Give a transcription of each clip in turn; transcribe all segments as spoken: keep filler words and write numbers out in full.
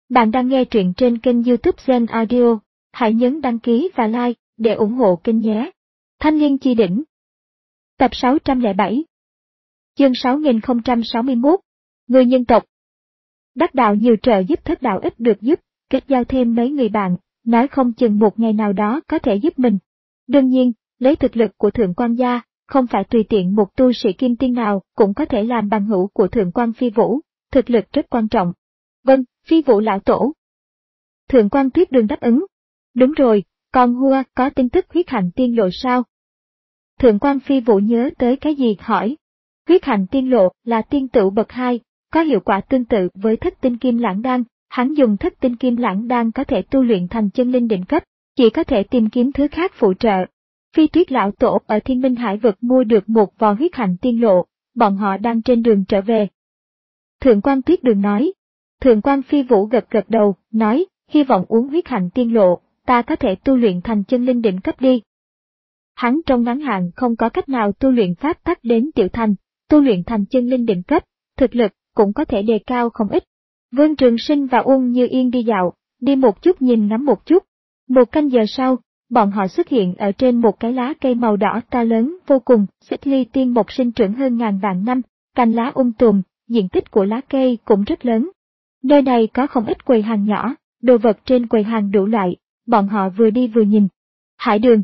Bạn đang nghe truyện trên kênh YouTube Zen Audio. Hãy nhấn đăng ký và like để ủng hộ kênh nhé. Thanh Niên Chi Đỉnh. Tập sáu trăm lẻ bảy. Chương sáu nghìn không trăm sáu mươi mốt. Người nhân tộc. Đắc đạo nhiều trợ giúp, thất đạo ít được giúp, kết giao thêm mấy người bạn, nói không chừng một ngày nào đó có thể giúp mình. Đương nhiên, lấy thực lực của Thượng Quan gia, không phải tùy tiện một tu sĩ kim tiên nào cũng có thể làm bằng hữu của Thượng Quan Phi Vũ, thực lực rất quan trọng. Vâng, Phi Vũ lão tổ. Thượng Quan Tuyết Đường đáp ứng. Đúng rồi, còn Hua có tin tức huyết hạnh tiên lộ sao? Thượng Quan Phi Vũ nhớ tới cái gì hỏi. Huyết hạnh tiên lộ là tiên tửu bậc hai, có hiệu quả tương tự với thất tinh kim lãng đan, hắn dùng thất tinh kim lãng đan có thể tu luyện thành chân linh đỉnh cấp, chỉ có thể tìm kiếm thứ khác phụ trợ. Phi Tuyết lão tổ ở Thiên Minh Hải vực mua được một vò huyết hạnh tiên lộ, bọn họ đang trên đường trở về. Thượng Quan Tuyết Đường nói. Thượng Quan Phi Vũ gật gật đầu, nói, hy vọng uống huyết hạnh tiên lộ, ta có thể tu luyện thành chân linh đỉnh cấp đi. Hắn trong ngắn hạn không có cách nào tu luyện pháp tắc đến tiểu thành, tu luyện thành chân linh đỉnh cấp, thực lực cũng có thể đề cao không ít. Vương Trường Sinh và Uông Như Yên đi dạo, đi một chút nhìn ngắm một chút. Một canh giờ sau, bọn họ xuất hiện ở trên một cái lá cây màu đỏ to lớn vô cùng, xích ly tiên mộc sinh trưởng hơn ngàn vạn năm, cành lá um tùm, diện tích của lá cây cũng rất lớn. Nơi này có không ít quầy hàng nhỏ, đồ vật trên quầy hàng đủ loại, bọn họ vừa đi vừa nhìn. Hải Đường.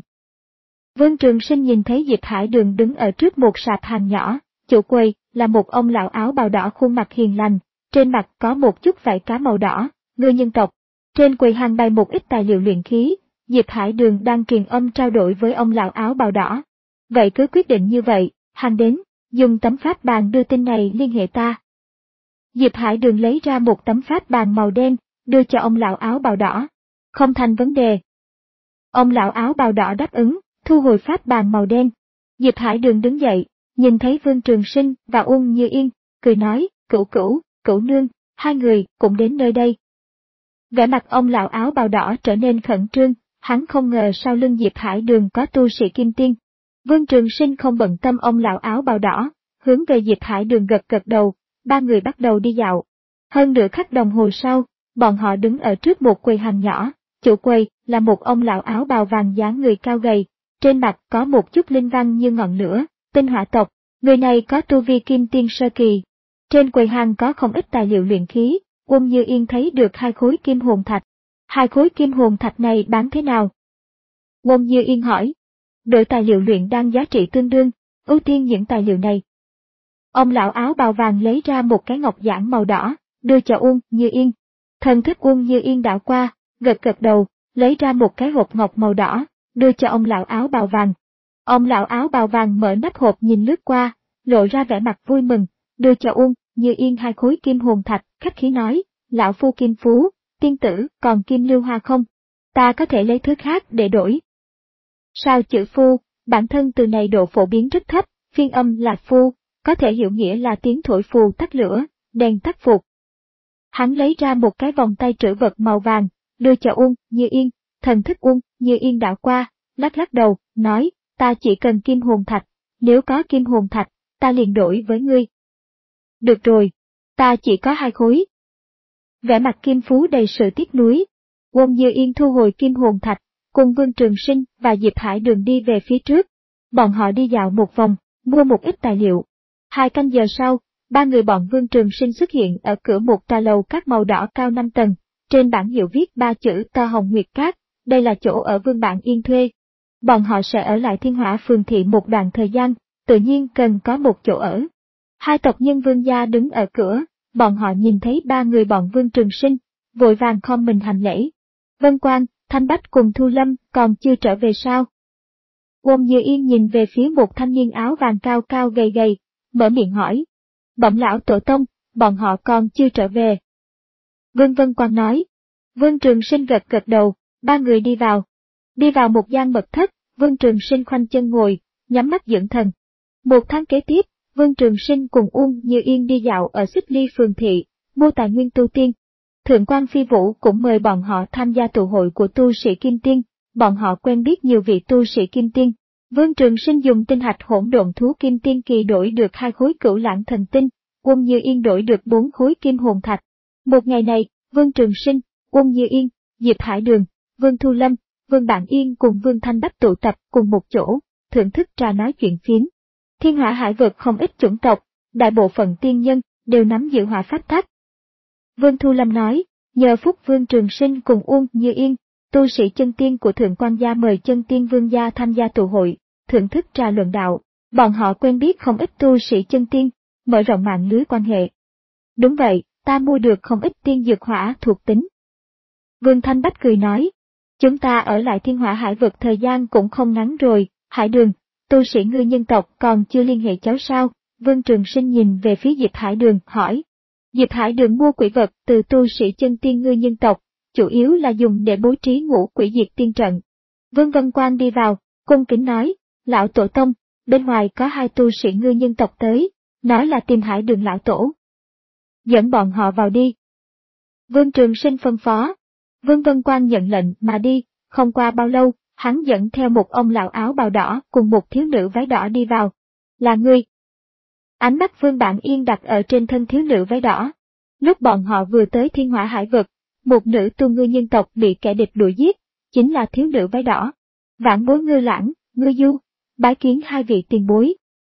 Vương Trường Sinh nhìn thấy Diệp Hải Đường đứng ở trước một sạp hàng nhỏ, chủ quầy là một ông lão áo bào đỏ khuôn mặt hiền lành, trên mặt có một chút vảy cá màu đỏ, người nhân tộc. Trên quầy hàng bày một ít tài liệu luyện khí, Diệp Hải Đường đang truyền âm trao đổi với ông lão áo bào đỏ. Vậy cứ quyết định như vậy, hắn đến, dùng tấm pháp bàn đưa tin này liên hệ ta. Diệp Hải Đường lấy ra một tấm pháp bàn màu đen, đưa cho ông lão áo bào đỏ. Không thành vấn đề. Ông lão áo bào đỏ đáp ứng, thu hồi pháp bàn màu đen. Diệp Hải Đường đứng dậy, nhìn thấy Vương Trường Sinh và Uông Như Yên, cười nói, cửu cửu, cửu nương, hai người cũng đến nơi đây. Vẻ mặt ông lão áo bào đỏ trở nên khẩn trương, hắn không ngờ sau lưng Diệp Hải Đường có tu sĩ kim tiên. Vương Trường Sinh không bận tâm ông lão áo bào đỏ, hướng về Diệp Hải Đường gật gật đầu. Ba người bắt đầu đi dạo. Hơn nửa khắc đồng hồ sau, bọn họ đứng ở trước một quầy hàng nhỏ, chủ quầy là một ông lão áo bào vàng dáng người cao gầy, trên mặt có một chút linh văn như ngọn lửa, tinh hỏa tộc, người này có tu vi kim tiên sơ kỳ. Trên quầy hàng có không ít tài liệu luyện khí, Uông Như Yên thấy được hai khối kim hồn thạch. Hai khối kim hồn thạch này bán thế nào? Uông Như Yên hỏi. Đổi tài liệu luyện đan giá trị tương đương, ưu tiên những tài liệu này. Ông lão áo bào vàng lấy ra một cái ngọc giản màu đỏ, đưa cho Uông Như Yên. Thần thức Uông Như Yên đảo qua, gật gật đầu, lấy ra một cái hộp ngọc màu đỏ, đưa cho ông lão áo bào vàng. Ông lão áo bào vàng mở nắp hộp nhìn lướt qua, lộ ra vẻ mặt vui mừng, đưa cho Uông Như Yên hai khối kim hồn thạch, khách khí nói, lão phu kim phú, tiên tử còn kim lưu hoa không? Ta có thể lấy thứ khác để đổi. Sao chữ phu, bản thân từ này độ phổ biến rất thấp, phiên âm là phu. Có thể hiểu nghĩa là tiếng thổi phù tắt lửa, đèn tắt phục. Hắn lấy ra một cái vòng tay trữ vật màu vàng, đưa cho Uông Như Yên, thần thức Uông Như Yên đảo qua, lắc lắc đầu, nói, ta chỉ cần kim hồn thạch, nếu có kim hồn thạch, ta liền đổi với ngươi. Được rồi, ta chỉ có hai khối. Vẻ mặt Kim Phú đầy sự tiếc nuối. Uông Như Yên thu hồi kim hồn thạch, cùng Vương Trường Sinh và Diệp Hải Đường đi về phía trước. Bọn họ đi dạo một vòng, mua một ít tài liệu. Hai canh giờ sau, ba người bọn Vương Trường Sinh xuất hiện ở cửa một tòa lầu các màu đỏ cao năm tầng, trên bảng hiệu viết ba chữ To Hồng Nguyệt Cát, đây là chỗ ở Vương Bạn Yên thuê. Bọn họ sẽ ở lại Thiên Hỏa Phường thị một đoạn thời gian, tự nhiên cần có một chỗ ở. Hai tộc nhân Vương gia đứng ở cửa, bọn họ nhìn thấy ba người bọn Vương Trường Sinh, vội vàng khom mình hành lễ. Vân Quang, Thanh Bách cùng Thu Lâm còn chưa trở về sao? Uông Như Yên nhìn về phía một thanh niên áo vàng cao cao gầy gầy, mở miệng hỏi. Bẩm lão tổ tông, bọn họ còn chưa trở về. Vương Vân Quang nói. Vương Trường Sinh gật gật đầu, ba người đi vào. Đi vào một gian mật thất, Vương Trường Sinh khoanh chân ngồi, nhắm mắt dưỡng thần. Một tháng kế tiếp, Vương Trường Sinh cùng Uông Như Yên đi dạo ở Xích Ly Phường thị, mua tài nguyên tu tiên. Thượng quan Phi Vũ cũng mời bọn họ tham gia tụ hội của tu sĩ Kim Tiên, bọn họ quen biết nhiều vị tu sĩ Kim Tiên. Vương Trường Sinh dùng tinh hạch hỗn độn thú Kim Tiên kỳ đổi được hai khối cửu lãng thần tinh, Uông Như Yên đổi được bốn khối kim hồn thạch. Một ngày này, Vương Trường Sinh, Uông Như Yên, Diệp Hải Đường, Vương Thu Lâm, Vương Bạn Yên cùng Vương Thanh Bách tụ tập cùng một chỗ, thưởng thức trà nói chuyện phiếm. Thiên Hỏa Hải vực không ít chủng tộc, đại bộ phận tiên nhân đều nắm giữ hỏa pháp tắc. Vương Thu Lâm nói, nhờ phúc Vương Trường Sinh cùng Uông Như Yên, tu sĩ chân tiên của Thượng Quan gia mời chân tiên vương gia tham gia tụ hội, thưởng thức trà luận đạo, bọn họ quen biết không ít tu sĩ chân tiên, mở rộng mạng lưới quan hệ. Đúng vậy, ta mua được không ít tiên dược hỏa thuộc tính. Vương Thanh Bách cười nói, chúng ta ở lại Thiên Hỏa Hải vực thời gian cũng không ngắn rồi, Hải Đường, tu sĩ ngươi nhân tộc còn chưa liên hệ cháu sao? Vương Trường Sinh nhìn về phía Diệp Hải Đường, hỏi. Diệp Hải Đường mua quỷ vật từ tu sĩ chân tiên ngươi nhân tộc, chủ yếu là dùng để bố trí ngũ quỷ diệt tiên trận. Vương Vân Quan đi vào, cung kính nói, lão tổ tông, bên ngoài có hai tu sĩ ngươi nhân tộc tới, nói là tìm Hải Đường lão tổ. Dẫn bọn họ vào đi. Vương Trường Sinh phân phó. Vương Vân Quan nhận lệnh mà đi, không qua bao lâu, hắn dẫn theo một ông lão áo bào đỏ cùng một thiếu nữ váy đỏ đi vào. Là ngươi. Ánh mắt Vương Bạn Yên đặt ở trên thân thiếu nữ váy đỏ. Lúc bọn họ vừa tới Thiên Hỏa Hải vực, một nữ tu ngư nhân tộc bị kẻ địch đuổi giết, chính là thiếu nữ váy đỏ. Vãn bối Ngư Lãng, Ngư Du, bái kiến hai vị tiền bối.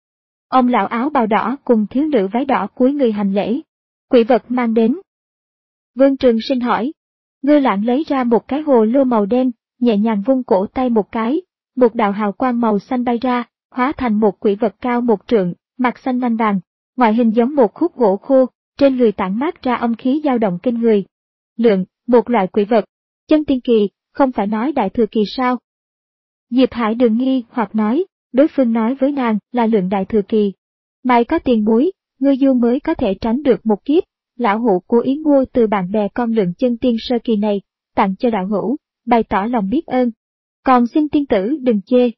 Ông lão áo bào đỏ cùng thiếu nữ váy đỏ cúi người hành lễ. Quỷ vật mang đến. Vương Trường Sinh hỏi. Ngư Lãng lấy ra một cái hồ lô màu đen, nhẹ nhàng vung cổ tay một cái, một đạo hào quang màu xanh bay ra, hóa thành một quỷ vật cao một trượng, mặt xanh nanh vàng, ngoại hình giống một khúc gỗ khô, trên người tản mát ra âm khí dao động kinh người. Lượng, một loại quỷ vật, chân tiên kỳ, không phải nói đại thừa kỳ sao? Diệp Hải Đường nghi hoặc nói, đối phương nói với nàng là lượng đại thừa kỳ. Mày có tiền bối, Ngư Du mới có thể tránh được một kiếp, lão hữu cố ý mua từ bạn bè con lượng chân tiên sơ kỳ này, tặng cho đạo hữu, bày tỏ lòng biết ơn. Còn xin tiên tử đừng chê.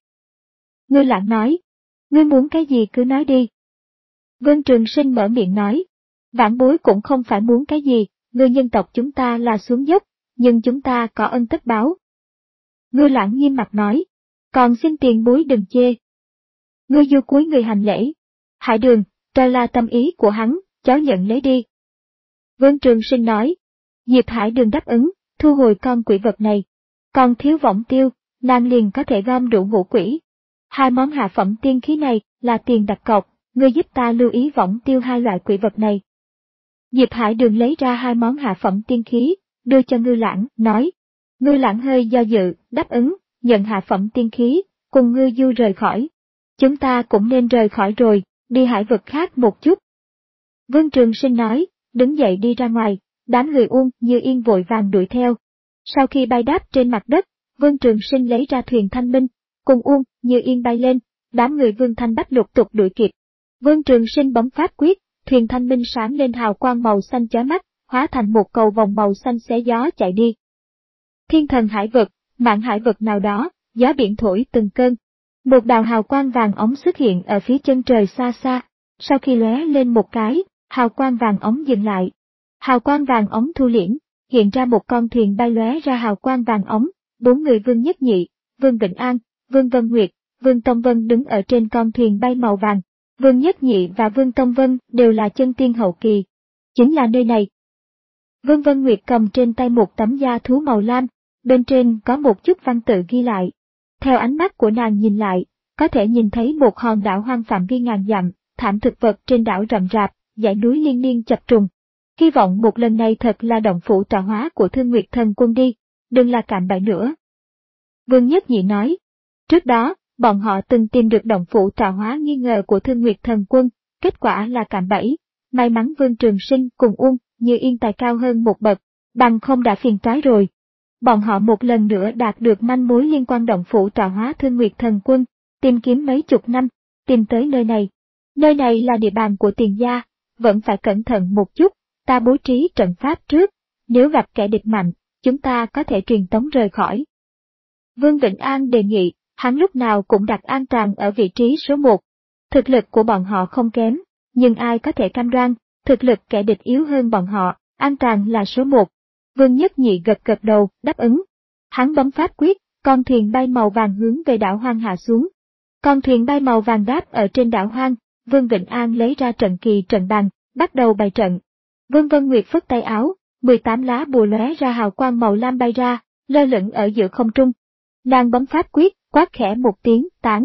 Ngư Lãng nói, ngươi muốn cái gì cứ nói đi. Vương Trường Sinh mở miệng nói, vãn bối cũng không phải muốn cái gì, ngươi nhân tộc chúng ta là xuống dốc, nhưng chúng ta có ân tất báo. Ngư Lãng nghiêm mặt nói, còn xin tiền bối đừng chê. Ngư Du cúi người hành lễ. Hải Đường, đây là tâm ý của hắn, cháu nhận lấy đi. Vương Trường Sinh nói, Diệp Hải Đường đáp ứng, thu hồi con quỷ vật này. Còn thiếu võng tiêu, nàng liền có thể gom đủ ngũ quỷ. Hai món hạ phẩm tiên khí này là tiền đặt cọc, ngươi giúp ta lưu ý võng tiêu hai loại quỷ vật này. Diệp Hải Đường lấy ra hai món hạ phẩm tiên khí, đưa cho Ngư Lãng, nói. Ngư Lãng hơi do dự, đáp ứng, nhận hạ phẩm tiên khí, cùng Ngư Du rời khỏi. Chúng ta cũng nên rời khỏi rồi, đi hải vực khác một chút. Vương Trường Sinh nói, đứng dậy đi ra ngoài, đám người Uông Như Yên vội vàng đuổi theo. Sau khi bay đáp trên mặt đất, Vương Trường Sinh lấy ra thuyền thanh minh, cùng Uông Như Yên bay lên, đám người Vương Thanh Bách lục tục đuổi kịp. Vương Trường Sinh bấm pháp quyết, thuyền thanh minh sáng lên hào quang màu xanh chói mắt, hóa thành một cầu vòng màu xanh xé gió chạy đi. Thiên Thần Hải vực, mạn hải vực nào đó, gió biển thổi từng cơn. Một đạo hào quang vàng ống xuất hiện ở phía chân trời xa xa, sau khi lóe lên một cái, hào quang vàng ống dừng lại. Hào quang vàng ống thu liễm, hiện ra một con thuyền bay lóe ra hào quang vàng ống, bốn người Vương Nhất Nhị, Vương Vịnh An, Vương Vân Nguyệt, Vương Tông Vân đứng ở trên con thuyền bay màu vàng. Vương Nhất Nhị và Vương Tông Vân đều là chân tiên hậu kỳ. Chính là nơi này. Vương Vân Nguyệt cầm trên tay một tấm da thú màu lam, bên trên có một chút văn tự ghi lại. Theo ánh mắt của nàng nhìn lại, có thể nhìn thấy một hòn đảo hoang phạm vi ngàn dặm, thảm thực vật trên đảo rậm rạp, dãy núi liên miên chập trùng. Hy vọng một lần này thật là động phủ tọa hóa của Thương Nguyệt Thần Quân đi, đừng là cạm bẫy nữa. Vương Nhất Nhị nói, trước đó, bọn họ từng tìm được động phủ tọa hóa nghi ngờ của Thương Nguyệt Thần Quân, kết quả là cạm bẫy. May mắn Vương Trường Sinh cùng Uông Như Yên tài cao hơn một bậc, bằng không đã phiền toái rồi. Bọn họ một lần nữa đạt được manh mối liên quan động phủ tọa hóa Thương Nguyệt Thần Quân, tìm kiếm mấy chục năm, tìm tới nơi này. Nơi này là địa bàn của Tiền gia, vẫn phải cẩn thận một chút, ta bố trí trận pháp trước, nếu gặp kẻ địch mạnh, chúng ta có thể truyền tống rời khỏi. Vương Vịnh An đề nghị, hắn lúc nào cũng đặt an toàn ở vị trí số một. Thực lực của bọn họ không kém, nhưng ai có thể cam đoan, thực lực kẻ địch yếu hơn bọn họ, an toàn là số một. Vương Nhất Nhị gật gật đầu, đáp ứng. Hắn bấm pháp quyết, con thuyền bay màu vàng hướng về đảo hoang hạ xuống. Con thuyền bay màu vàng đáp ở trên đảo hoang, Vương Vịnh An lấy ra trận kỳ trận bàn, bắt đầu bày trận. Vương Vân Nguyệt phất tay áo, mười tám lá bùa lóe ra hào quang màu lam bay ra, lơ lửng ở giữa không trung. Nàng bấm pháp quyết, quát khẽ một tiếng, tán.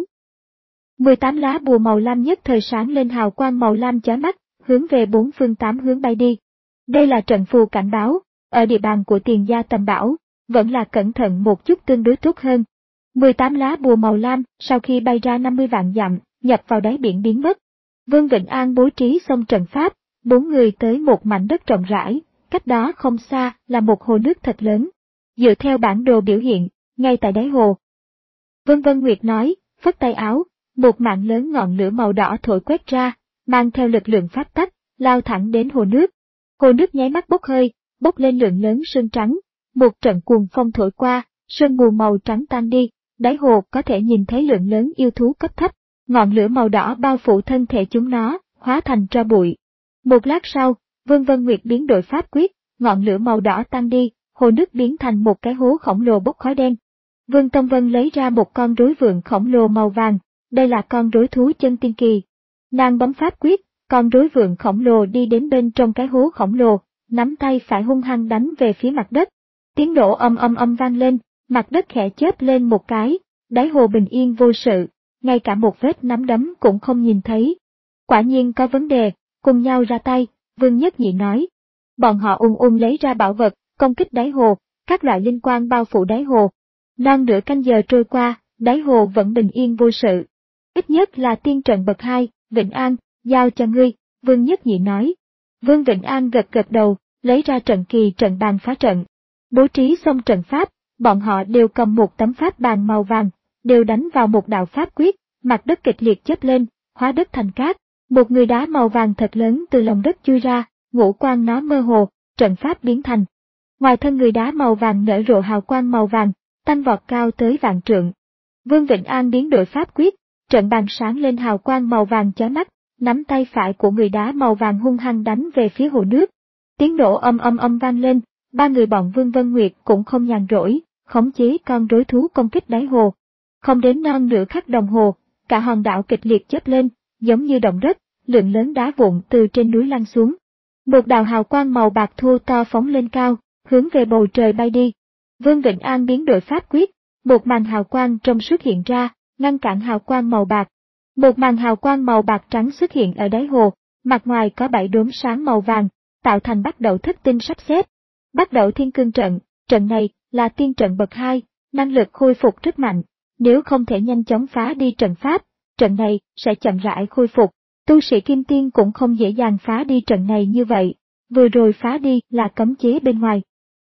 mười tám lá bùa màu lam nhất thời sáng lên hào quang màu lam chói mắt, hướng về bốn phương tám hướng bay đi. Đây là trận phù cảnh báo, ở địa bàn của Tiền gia Tầm Bảo, vẫn là cẩn thận một chút tương đối tốt hơn. mười tám lá bùa màu lam, sau khi bay ra năm mươi vạn dặm, nhập vào đáy biển biến mất. Vương Vịnh An bố trí xong trận pháp, bốn người tới một mảnh đất rộng rãi, cách đó không xa là một hồ nước thật lớn. Dựa theo bản đồ biểu hiện, ngay tại đáy hồ. Vân Vân Nguyệt nói, phất tay áo, một mạng lớn ngọn lửa màu đỏ thổi quét ra, mang theo lực lượng pháp tắc, lao thẳng đến hồ nước. Hồ nước nháy mắt bốc hơi, bốc lên lượng lớn sương trắng. Một trận cuồng phong thổi qua, sương mù màu trắng tan đi, đáy hồ có thể nhìn thấy lượng lớn yêu thú cấp thấp. Ngọn lửa màu đỏ bao phủ thân thể chúng nó, hóa thành tro bụi. Một lát sau, Vương Vân Nguyệt biến đổi pháp quyết, ngọn lửa màu đỏ tan đi, hồ nước biến thành một cái hố khổng lồ bốc khói đen. Vương Tông Vân lấy ra một con rối vượn khổng lồ màu vàng, đây là con rối thú chân tiên kỳ. Nàng bấm pháp quyết, con rối vượn khổng lồ đi đến bên trong cái hố khổng lồ, nắm tay phải hung hăng đánh về phía mặt đất. Tiếng nổ âm âm âm vang lên, mặt đất khẽ chớp lên một cái, đáy hồ bình yên vô sự, ngay cả một vết nắm đấm cũng không nhìn thấy. Quả nhiên có vấn đề, cùng nhau ra tay, Vương Nhất Nhị nói. Bọn họ ung ung lấy ra bảo vật, công kích đáy hồ, các loại linh quang bao phủ đáy hồ. Non nửa canh giờ trôi qua, đáy hồ vẫn bình yên vô sự. Ít nhất là tiên trận bậc hai, Vịnh An, giao cho ngươi, Vương Nhất Nhị nói. Vương Vịnh An gật gật đầu, lấy ra trận kỳ trận bàn phá trận. Bố trí xong trận pháp, bọn họ đều cầm một tấm pháp bàn màu vàng, đều đánh vào một đạo pháp quyết, mặt đất kịch liệt chớp lên, hóa đất thành cát. Một người đá màu vàng thật lớn từ lòng đất chui ra, ngũ quang nó mơ hồ, trận pháp biến thành. Ngoài thân người đá màu vàng nở rộ hào quang màu vàng, tăng vọt cao tới vạn trượng. Vương Vịnh An biến đổi pháp quyết, trận bàn sáng lên hào quang màu vàng chói mắt, nắm tay phải của người đá màu vàng hung hăng đánh về phía hồ nước. Tiếng nổ âm âm âm vang lên, ba người bọn Vương Vân Nguyệt cũng không nhàn rỗi, khống chế con rối thú công kích đáy hồ. Không đến non nửa khắc đồng hồ, cả hòn đảo kịch liệt chớp lên, giống như động đất, lượng lớn đá vụn từ trên núi lăn xuống. Một đạo hào quang màu bạc thô to phóng lên cao, hướng về bầu trời bay đi. Vương Vịnh An biến đổi pháp quyết, một màn hào quang trong suốt hiện ra, ngăn cản hào quang màu bạc. Một màn hào quang màu bạc trắng xuất hiện ở đáy hồ, mặt ngoài có bảy đốm sáng màu vàng, tạo thành bắt đầu thất tinh sắp xếp. Bắt đầu thiên cương trận, trận này là tiên trận bậc hai, năng lực khôi phục rất mạnh, nếu không thể nhanh chóng phá đi trận pháp, trận này sẽ chậm rãi khôi phục. Tu sĩ Kim Tiên cũng không dễ dàng phá đi trận này như vậy, vừa rồi phá đi là cấm chế bên ngoài.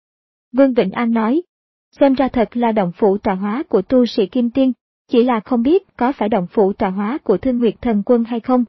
Vương Vịnh An nói, xem ra thật là động phủ tọa hóa của tu sĩ Kim Tiên, chỉ là không biết có phải động phủ tọa hóa của Thương Nguyệt Thần Quân hay không.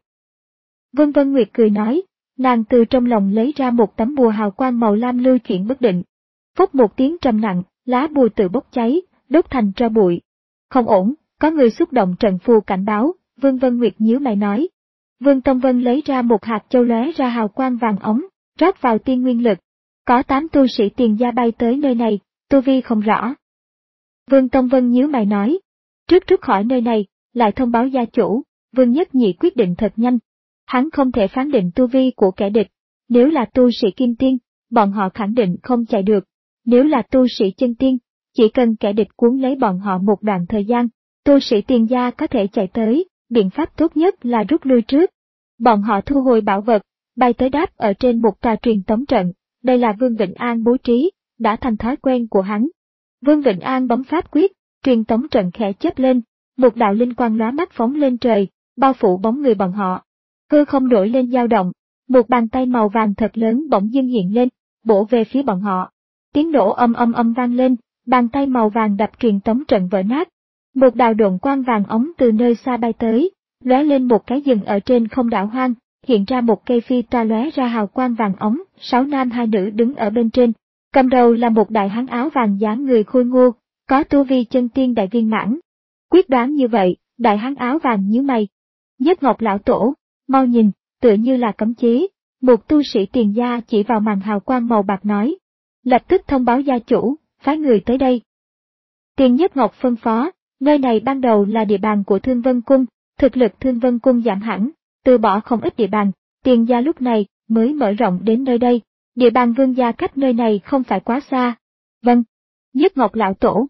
Vương Vân Nguyệt cười nói, nàng từ trong lòng lấy ra một tấm bùa hào quang màu lam lưu chuyển bất định. Phốc một tiếng trầm nặng, lá bùa tự bốc cháy, đốt thành tro bụi. Không ổn, có người xúc động trận phù cảnh báo, Vương Vân Nguyệt nhíu mày nói. Vương Tông Vân lấy ra một hạt châu lóe ra hào quang vàng ống, rót vào tiên nguyên lực. Có tám tu sĩ Tiền gia bay tới nơi này, tu vi không rõ. Vương Tông Vân nhíu mày nói. Trước rút khỏi nơi này, lại thông báo gia chủ, Vương Nhất Nhị quyết định thật nhanh. Hắn không thể phán định tu vi của kẻ địch. Nếu là tu sĩ Kim Tiên, bọn họ khẳng định không chạy được. Nếu là tu sĩ chân tiên, chỉ cần kẻ địch cuốn lấy bọn họ một đoạn thời gian, tu sĩ Tiền gia có thể chạy tới. Biện pháp tốt nhất là rút lui trước. Bọn họ thu hồi bảo vật, bay tới đáp ở trên một tòa truyền tống trận, đây là Vương Vịnh An bố trí, đã thành thói quen của hắn. Vương Vịnh An bấm pháp quyết, truyền tống trận khẽ chớp lên, một đạo linh quang lóa mắt phóng lên trời, bao phủ bóng người bọn họ. Hư không nổi lên dao động, một bàn tay màu vàng thật lớn bỗng dưng hiện lên, bổ về phía bọn họ. Tiếng nổ âm âm âm vang lên, bàn tay màu vàng đập truyền tống trận vỡ nát. Một đạo độn quang vàng ống từ nơi xa bay tới, lóe lên một cái dừng ở trên không đảo hoang, hiện ra một cây phi toa lóe ra hào quang vàng ống, sáu nam hai nữ đứng ở bên trên. Cầm đầu là một đại hán áo vàng dáng người khôi ngô, có tu vi chân tiên đại viên mãn. Quyết đoán như vậy, đại hán áo vàng nhíu mày. Nhất Ngọc lão tổ, mau nhìn, tựa như là cấm chế, một tu sĩ Tiền gia chỉ vào màn hào quang màu bạc nói. Lập tức thông báo gia chủ, phái người tới đây. Tiền Nhất Ngọc phân phó. Nơi này ban đầu là địa bàn của Thương Vân Cung, thực lực Thương Vân Cung giảm hẳn, từ bỏ không ít địa bàn, Tiền gia lúc này mới mở rộng đến nơi đây. Địa bàn Vương gia cách nơi này không phải quá xa. Vâng. Nhất Ngọc lão tổ.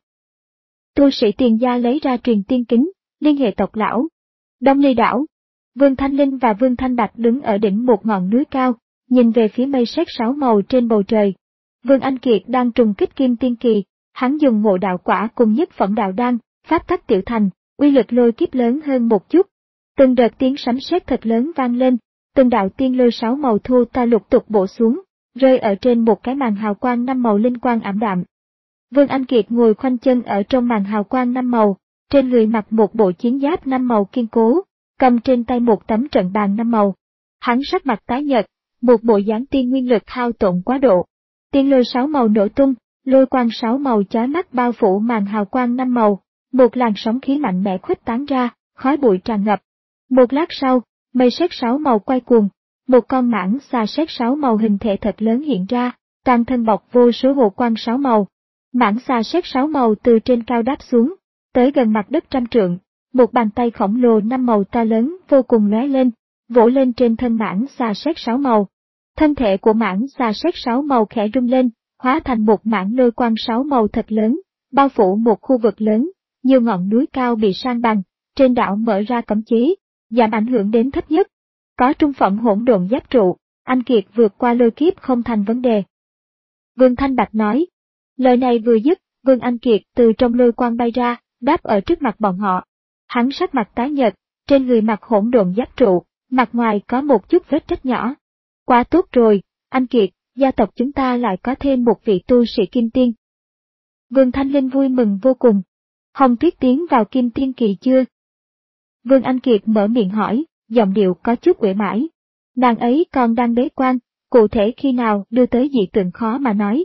Tu sĩ Tiền gia lấy ra truyền tiên kính, liên hệ tộc lão. Đông Ly đảo. Vương Thanh Linh và Vương Thanh Bạch đứng ở đỉnh một ngọn núi cao, nhìn về phía mây sét sáu màu trên bầu trời. Vương Anh Kiệt đang trùng kích kim tiên kỳ, hắn dùng ngộ đạo quả cùng nhất phẩm đạo đan, pháp tắc tiểu thành, uy lực lôi kiếp lớn hơn một chút. Từng đợt tiếng sấm sét thật lớn vang lên, từng đạo tiên lôi sáu màu thu ta lục tục bổ xuống, rơi ở trên một cái màn hào quang năm màu linh quang ảm đạm. Vương Anh Kiệt ngồi khoanh chân ở trong màn hào quang năm màu, trên người mặc một bộ chiến giáp năm màu kiên cố, cầm trên tay một tấm trận bàn năm màu. Hắn sắc mặt tái nhợt, một bộ dáng tiên nguyên lực hao tổn quá độ. Tiên lôi sáu màu nổ tung, lôi quang sáu màu chói mắt bao phủ màn hào quang năm màu, một làn sóng khí mạnh mẽ khuếch tán ra, khói bụi tràn ngập. Một lát sau, mây sét sáu màu quay cuồng, một con mãng xà sét sáu màu hình thể thật lớn hiện ra, toàn thân bọc vô số hộ quang sáu màu. Mãng xà sét sáu màu từ trên cao đáp xuống, tới gần mặt đất trăm trượng, một bàn tay khổng lồ năm màu to lớn vô cùng lóe lên, vỗ lên trên thân mãng xà sét sáu màu. Thân thể của mãng xà sét sáu màu khẽ rung lên, hóa thành một mảng lôi quang sáu màu thật lớn, bao phủ một khu vực lớn, nhiều ngọn núi cao bị san bằng, trên đảo mở ra cấm chế, giảm ảnh hưởng đến thấp nhất. Có trung phẩm hỗn độn giáp trụ, anh Kiệt vượt qua lôi kiếp không thành vấn đề. Vương Thanh Bạch nói. Lời này vừa dứt, Vương Anh Kiệt từ trong lôi quang bay ra, đáp ở trước mặt bọn họ. Hắn sắc mặt tái nhợt, trên người mặc hỗn độn giáp trụ, mặt ngoài có một chút vết rách nhỏ. Quá tốt rồi, anh Kiệt, gia tộc chúng ta lại có thêm một vị tu sĩ kim tiên. Vương Thanh Linh vui mừng vô cùng. Hồng Tuyết tiến vào kim tiên kỳ chưa? Vương Anh Kiệt mở miệng hỏi, giọng điệu có chút uể oải. Nàng ấy còn đang bế quan, cụ thể khi nào đưa tới dị tượng khó mà nói.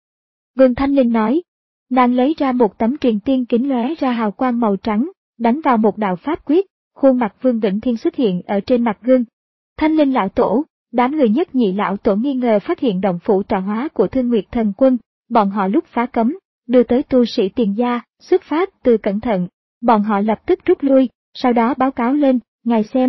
Vương Thanh Linh nói, nàng lấy ra một tấm truyền tiên kính lóe ra hào quang màu trắng, đánh vào một đạo pháp quyết, khuôn mặt Vương Vĩnh Thiên xuất hiện ở trên mặt gương. Thanh Linh lão tổ, đám người nhất nhị lão tổ nghi ngờ phát hiện động phủ tọa hóa của Thương Nguyệt Thần Quân, bọn họ lúc phá cấm, đưa tới tu sĩ Tiền gia, xuất phát từ cẩn thận, bọn họ lập tức rút lui, sau đó báo cáo lên, ngài xem.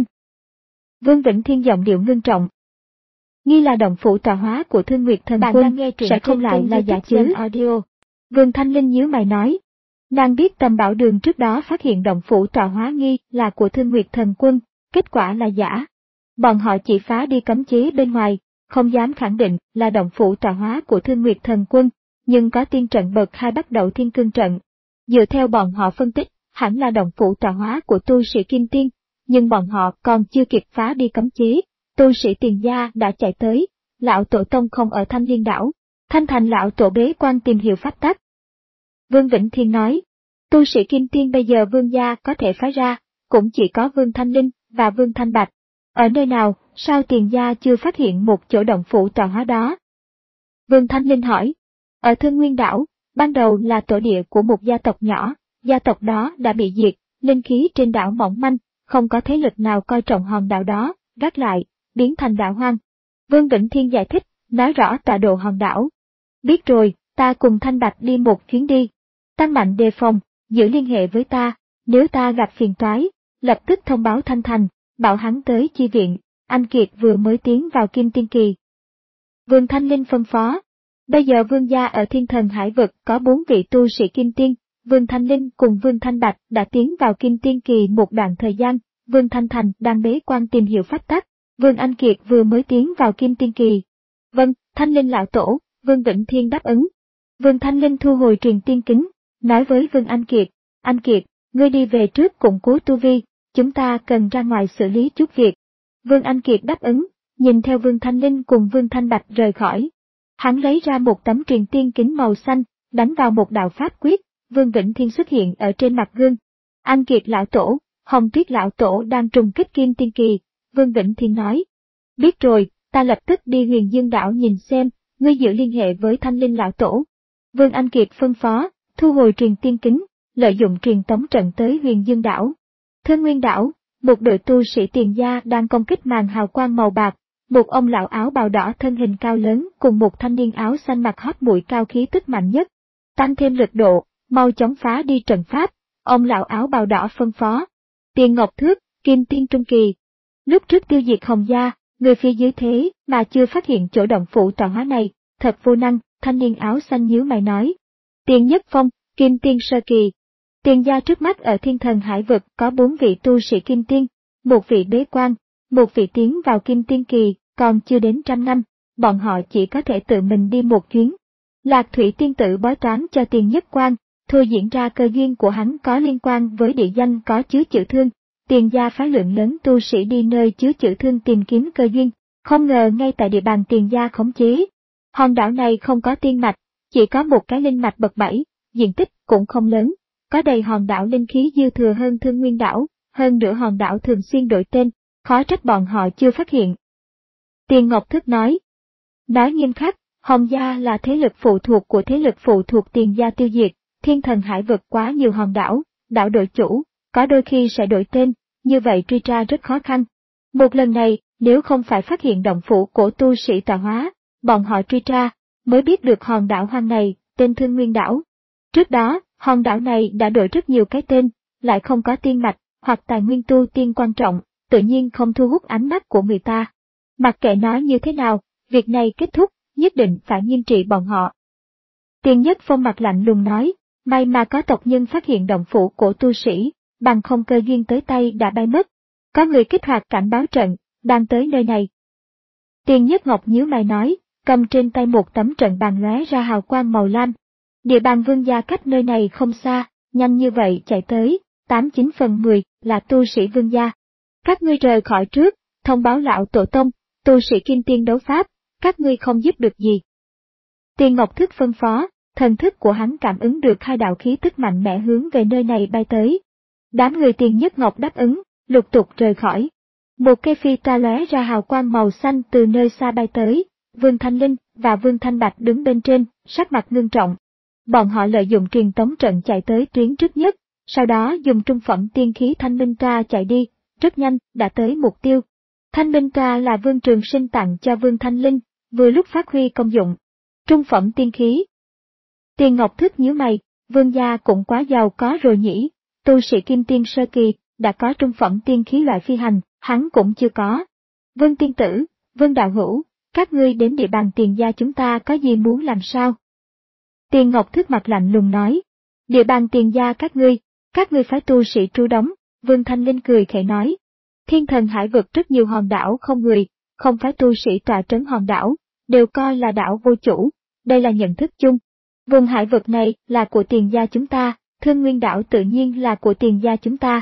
Vương Vĩnh Thiên giọng điệu ngưng trọng. Nghi là động phủ tọa hóa của Thương Nguyệt Thần Bạn Quân, đang nghe truyện sẽ không lại là giả chứ. Audio. Vương Thanh Linh nhíu mày nói. Nàng biết Tầm Bảo Đường trước đó phát hiện động phủ tọa hóa nghi là của Thương Nguyệt Thần Quân, kết quả là giả. Bọn họ chỉ phá đi cấm chế bên ngoài, không dám khẳng định là động phủ tọa hóa của Thương Nguyệt Thần Quân, nhưng có tiên trận bậc hai bắt đầu thiên cương trận. Dựa theo bọn họ phân tích, hẳn là động phủ tọa hóa của tu sĩ Kim Tiên, nhưng bọn họ còn chưa kịp phá đi cấm chế, tu sĩ Tiền gia đã chạy tới, lão tổ tông không ở Thanh Liên đảo, Thanh Thành lão tổ bế quan tìm hiểu pháp tắc. Vương Vĩnh Thiên nói, tu sĩ Kim Tiên bây giờ Vương gia có thể phái ra, cũng chỉ có Vương Thanh Linh và Vương Thanh Bạch. Ở nơi nào, sao Tiền gia chưa phát hiện một chỗ động phủ tọa hóa đó? Vương Thanh Linh hỏi, ở Thương Nguyên đảo, ban đầu là tổ địa của một gia tộc nhỏ, gia tộc đó đã bị diệt, linh khí trên đảo mỏng manh, không có thế lực nào coi trọng hòn đảo đó, gác lại, biến thành đảo hoang. Vương Vĩnh Thiên giải thích, nói rõ tọa độ hòn đảo. Biết rồi, ta cùng Thanh Bạch đi một chuyến đi. Tăng mạnh đề phòng, giữ liên hệ với ta, nếu ta gặp phiền toái, lập tức thông báo Thanh Thành, bảo hắn tới chi viện. Anh Kiệt vừa mới tiến vào Kim Tiên kỳ. Vương Thanh Linh phân phó. Bây giờ Vương gia ở Thiên Thần Hải Vực có bốn vị tu sĩ Kim Tiên, Vương Thanh Linh cùng Vương Thanh Bạch đã tiến vào Kim Tiên kỳ một đoạn thời gian, Vương Thanh Thành đang bế quan tìm hiểu pháp tắc, Vương Anh Kiệt vừa mới tiến vào Kim Tiên kỳ. Vâng, Thanh Linh lão tổ, Vương Vĩnh Thiên đáp ứng. Vương Thanh Linh thu hồi truyền tiên kính, nói với Vương Anh Kiệt, Anh Kiệt, ngươi đi về trước củng cố tu vi, chúng ta cần ra ngoài xử lý chút việc. Vương Anh Kiệt đáp ứng, nhìn theo Vương Thanh Linh cùng Vương Thanh Bạch rời khỏi. Hắn lấy ra một tấm truyền tiên kính màu xanh, đánh vào một đạo pháp quyết, Vương Vĩnh Thiên xuất hiện ở trên mặt gương. Anh Kiệt lão tổ, Hồng Tuyết lão tổ đang trùng kích Kim Tiên kỳ, Vương Vĩnh Thiên nói. Biết rồi, ta lập tức đi Huyền Dương đảo nhìn xem, ngươi giữ liên hệ với Thanh Linh lão tổ. Vương Anh Kiệt phân phó, thu hồi truyền tiên kính, lợi dụng truyền tống trận tới Huyền Dương đảo. Thương Nguyên đảo, một đội tu sĩ Tiền gia đang công kích màn hào quang màu bạc, một ông lão áo bào đỏ thân hình cao lớn cùng một thanh niên áo xanh mặt hót mũi cao khí tức mạnh nhất. Tăng thêm lực độ, mau chóng phá đi trận pháp, ông lão áo bào đỏ phân phó. Tiền Ngọc Thước, Kim Tiên trung kỳ. Lúc trước tiêu diệt Hồng gia, Người phía dưới thế mà chưa phát hiện chỗ động phủ tọa hóa này, thật vô năng, thanh niên áo xanh nhíu mày nói. Tiền Nhất Phong, Kim Tiên Sơ Kỳ. Tiền gia trước mắt ở Thiên Thần Hải Vực có bốn vị tu sĩ Kim Tiên, một vị bế quan, một vị tiến vào Kim Tiên Kỳ, còn chưa đến trăm năm, bọn họ chỉ có thể tự mình đi một chuyến. Lạc Thủy Tiên Tử bói toán cho Tiền Nhất Quang, thôi diễn ra cơ duyên của hắn có liên quan với địa danh có chứa chữ thương. Tiền gia phái lượng lớn tu sĩ đi nơi chứa chữ thương tìm kiếm cơ duyên, không ngờ ngay tại địa bàn Tiền gia khống chế. Hòn đảo này không có tiên mạch, chỉ có một cái linh mạch bậc bảy, diện tích cũng không lớn, có đầy hòn đảo linh khí dư thừa hơn Thương Nguyên đảo, hơn nữa hòn đảo thường xuyên đổi tên, khó trách bọn họ chưa phát hiện. Tiền Ngọc Thức nói. Nói nghiêm khắc, Hồng gia là thế lực phụ thuộc của thế lực phụ thuộc Tiền gia tiêu diệt, Thiên Thần Hải Vực quá nhiều hòn đảo, đảo đổi chủ, có đôi khi sẽ đổi tên, như vậy truy tra rất khó khăn. Một lần này, nếu không phải phát hiện động phủ của tu sĩ tọa hóa, bọn họ truy tra, mới biết được hòn đảo hoang này, tên Thương Nguyên đảo. Trước đó, hòn đảo này đã đổi rất nhiều cái tên, lại không có tiên mạch, hoặc tài nguyên tu tiên quan trọng, tự nhiên không thu hút ánh mắt của người ta. Mặc kệ nói như thế nào, việc này kết thúc, nhất định phải nghiêm trị bọn họ. Tiền Nhất Phong mặt lạnh lùng nói, may mà có tộc nhân phát hiện động phủ của tu sĩ, bằng không cơ duyên tới tay đã bay mất. Có người kích hoạt cảnh báo trận, đang tới nơi này. Tiền Nhất Ngọc nhíu mày nói, cầm trên tay một tấm trận bàn lóe ra hào quang màu lam. Địa bàn Vương gia cách nơi này không xa, nhanh như vậy chạy tới, tám chín phần mười là tu sĩ Vương gia. Các ngươi rời khỏi trước, thông báo lão tổ tông, tu sĩ Kim Tiên đấu pháp, các ngươi không giúp được gì. Tiền Ngọc Thức phân phó, thần thức của hắn cảm ứng được hai đạo khí tức mạnh mẽ hướng về nơi này bay tới. Đám người Tiền Nhất Ngọc đáp ứng, lục tục rời khỏi. Một cây phi ta lóe ra hào quang màu xanh từ nơi xa bay tới, Vương Thanh Linh và Vương Thanh Bạch đứng bên trên, sắc mặt ngưng trọng. Bọn họ lợi dụng truyền tống trận chạy tới tuyến trước nhất, sau đó dùng trung phẩm tiên khí Thanh Minh Tra chạy đi, rất nhanh đã tới mục tiêu. Thanh Minh Tra là Vương Trường Sinh tặng cho Vương Thanh Linh, vừa lúc phát huy công dụng. Trung phẩm tiên khí. Tiền Ngọc Thức nhíu mày, Vương gia cũng quá giàu có rồi nhỉ, tu sĩ Kim Tiên Sơ Kỳ đã có trung phẩm tiên khí loại phi hành, hắn cũng chưa có. Vương Tiên Tử, Vương Đạo Hữu, các ngươi đến địa bàn Tiền gia chúng ta có gì muốn làm sao? Tiền Ngọc Thức mặt lạnh lùng nói, địa bàn Tiền gia các ngươi, các ngươi phải tu sĩ trú đóng, Vương Thanh Linh cười khẽ nói. Thiên Thần Hải Vực rất nhiều hòn đảo không người, không phải tu sĩ tọa trấn hòn đảo, đều coi là đảo vô chủ, đây là nhận thức chung. Vùng hải vực này là của Tiền gia chúng ta, Thương Nguyên đảo tự nhiên là của Tiền gia chúng ta.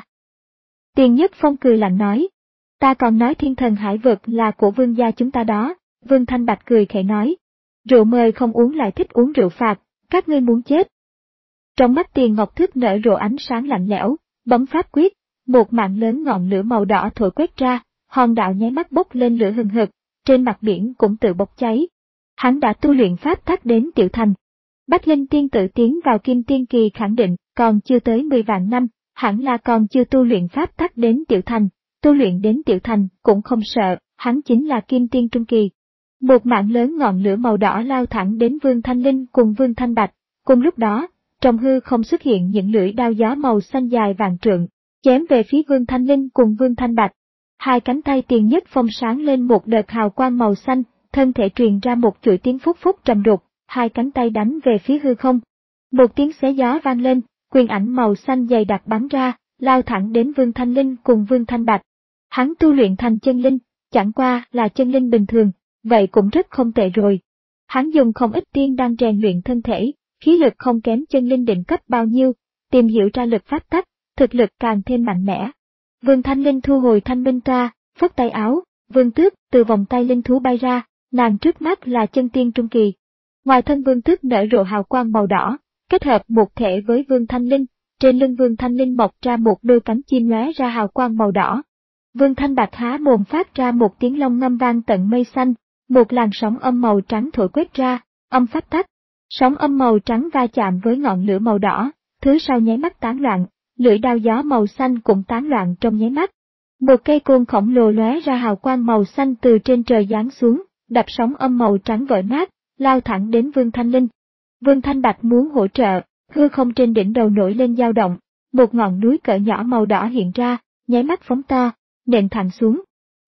Tiền Nhất Phong cười lạnh nói, ta còn nói Thiên Thần Hải Vực là của Vương gia chúng ta đó, Vương Thanh Bạch cười khẽ nói. Rượu mời không uống lại thích uống rượu phạt, các ngươi muốn chết. Trong mắt Tiền Ngọc Thức nở rộ ánh sáng lạnh lẽo, bấm pháp quyết, một mạng lớn ngọn lửa màu đỏ thổi quét ra, hòn đảo nháy mắt bốc lên lửa hừng hực, trên mặt biển cũng tự bốc cháy. Hắn đã tu luyện pháp tắc đến tiểu thành. Bách Linh Tiên Tử tiến vào Kim Tiên Kỳ khẳng định còn chưa tới mười vạn năm, hẳn là còn chưa tu luyện pháp tắc đến tiểu thành, tu luyện đến tiểu thành cũng không sợ, hắn chính là Kim Tiên Trung Kỳ. Một mạng lớn ngọn lửa màu đỏ lao thẳng đến Vương Thanh Linh cùng Vương Thanh Bạch, cùng lúc đó, trong hư không xuất hiện những lưỡi đao gió màu xanh dài vàng trượng, chém về phía Vương Thanh Linh cùng Vương Thanh Bạch. Hai cánh tay Tiền Nhất Phong sáng lên một đợt hào quang màu xanh, thân thể truyền ra một chuỗi tiếng phúc phúc trầm đục, hai cánh tay đánh về phía hư không. Một tiếng xé gió vang lên, quyền ảnh màu xanh dày đặc bắn ra, lao thẳng đến Vương Thanh Linh cùng Vương Thanh Bạch. Hắn tu luyện thành chân linh, chẳng qua là chân linh bình thường, vậy cũng rất không tệ rồi. Hắn dùng không ít tiên đang rèn luyện thân thể, khí lực không kém chân linh đỉnh cấp bao nhiêu, tìm hiểu ra lực pháp tắc, thực lực càng thêm mạnh mẽ. Vương Thanh Linh thu hồi thanh minh tra, phất tay áo, Vương Tước từ vòng tay linh thú bay ra, nàng trước mắt là chân tiên trung kỳ. Ngoài thân Vương Tước nở rộ hào quang màu đỏ, kết hợp một thể với Vương Thanh Linh, trên lưng Vương Thanh Linh mọc ra một đôi cánh chim lóe ra hào quang màu đỏ. Vương Thanh Bạch há mồm phát ra một tiếng long ngâm vang tận mây xanh, một làn sóng âm màu trắng thổi quét ra, âm pháp tắc. Sóng âm màu trắng va chạm với ngọn lửa màu đỏ, thứ sau nháy mắt tán loạn, lưỡi đao gió màu xanh cũng tán loạn trong nháy mắt. Một cây côn khổng lồ lóe ra hào quang màu xanh từ trên trời giáng xuống, đập sóng âm màu trắng vỡ nát, lao thẳng đến Vương Thanh Linh. Vương Thanh Bạch muốn hỗ trợ, hư không trên đỉnh đầu nổi lên dao động, một ngọn núi cỡ nhỏ màu đỏ hiện ra, nháy mắt phóng to, nện thẳng xuống.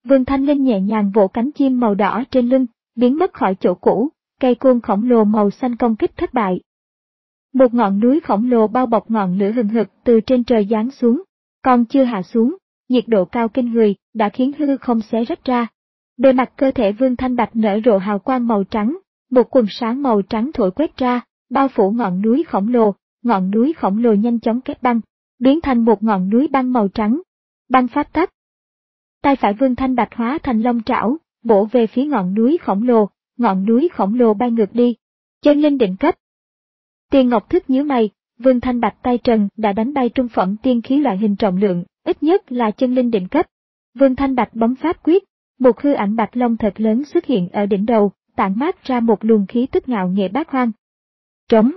Vương Thanh Linh nhẹ nhàng vỗ cánh chim màu đỏ trên lưng, biến mất khỏi chỗ cũ, cây côn khổng lồ màu xanh công kích thất bại. Một ngọn núi khổng lồ bao bọc ngọn lửa hừng hực từ trên trời giáng xuống, còn chưa hạ xuống, nhiệt độ cao kinh người đã khiến hư không xé rách ra. Bề mặt cơ thể Vương Thanh Bạch nở rộ hào quang màu trắng, một quần sáng màu trắng thổi quét ra, bao phủ ngọn núi khổng lồ, ngọn núi khổng lồ nhanh chóng kết băng, biến thành một ngọn núi băng màu trắng. Băng pháp tắc. Tay phải Vương Thanh Bạch hóa thành long trảo, bổ về phía ngọn núi khổng lồ, ngọn núi khổng lồ bay ngược đi. Chân linh đỉnh cấp. Tiền Ngọc Thức nhíu mày, Vương Thanh Bạch tay trần đã đánh bay trung phẩm tiên khí loại hình trọng lượng, ít nhất là chân linh đỉnh cấp. Vương Thanh Bạch bấm pháp quyết, một hư ảnh bạch long thật lớn xuất hiện ở đỉnh đầu, tản mát ra một luồng khí tức ngạo nghệ bát hoang. Trống.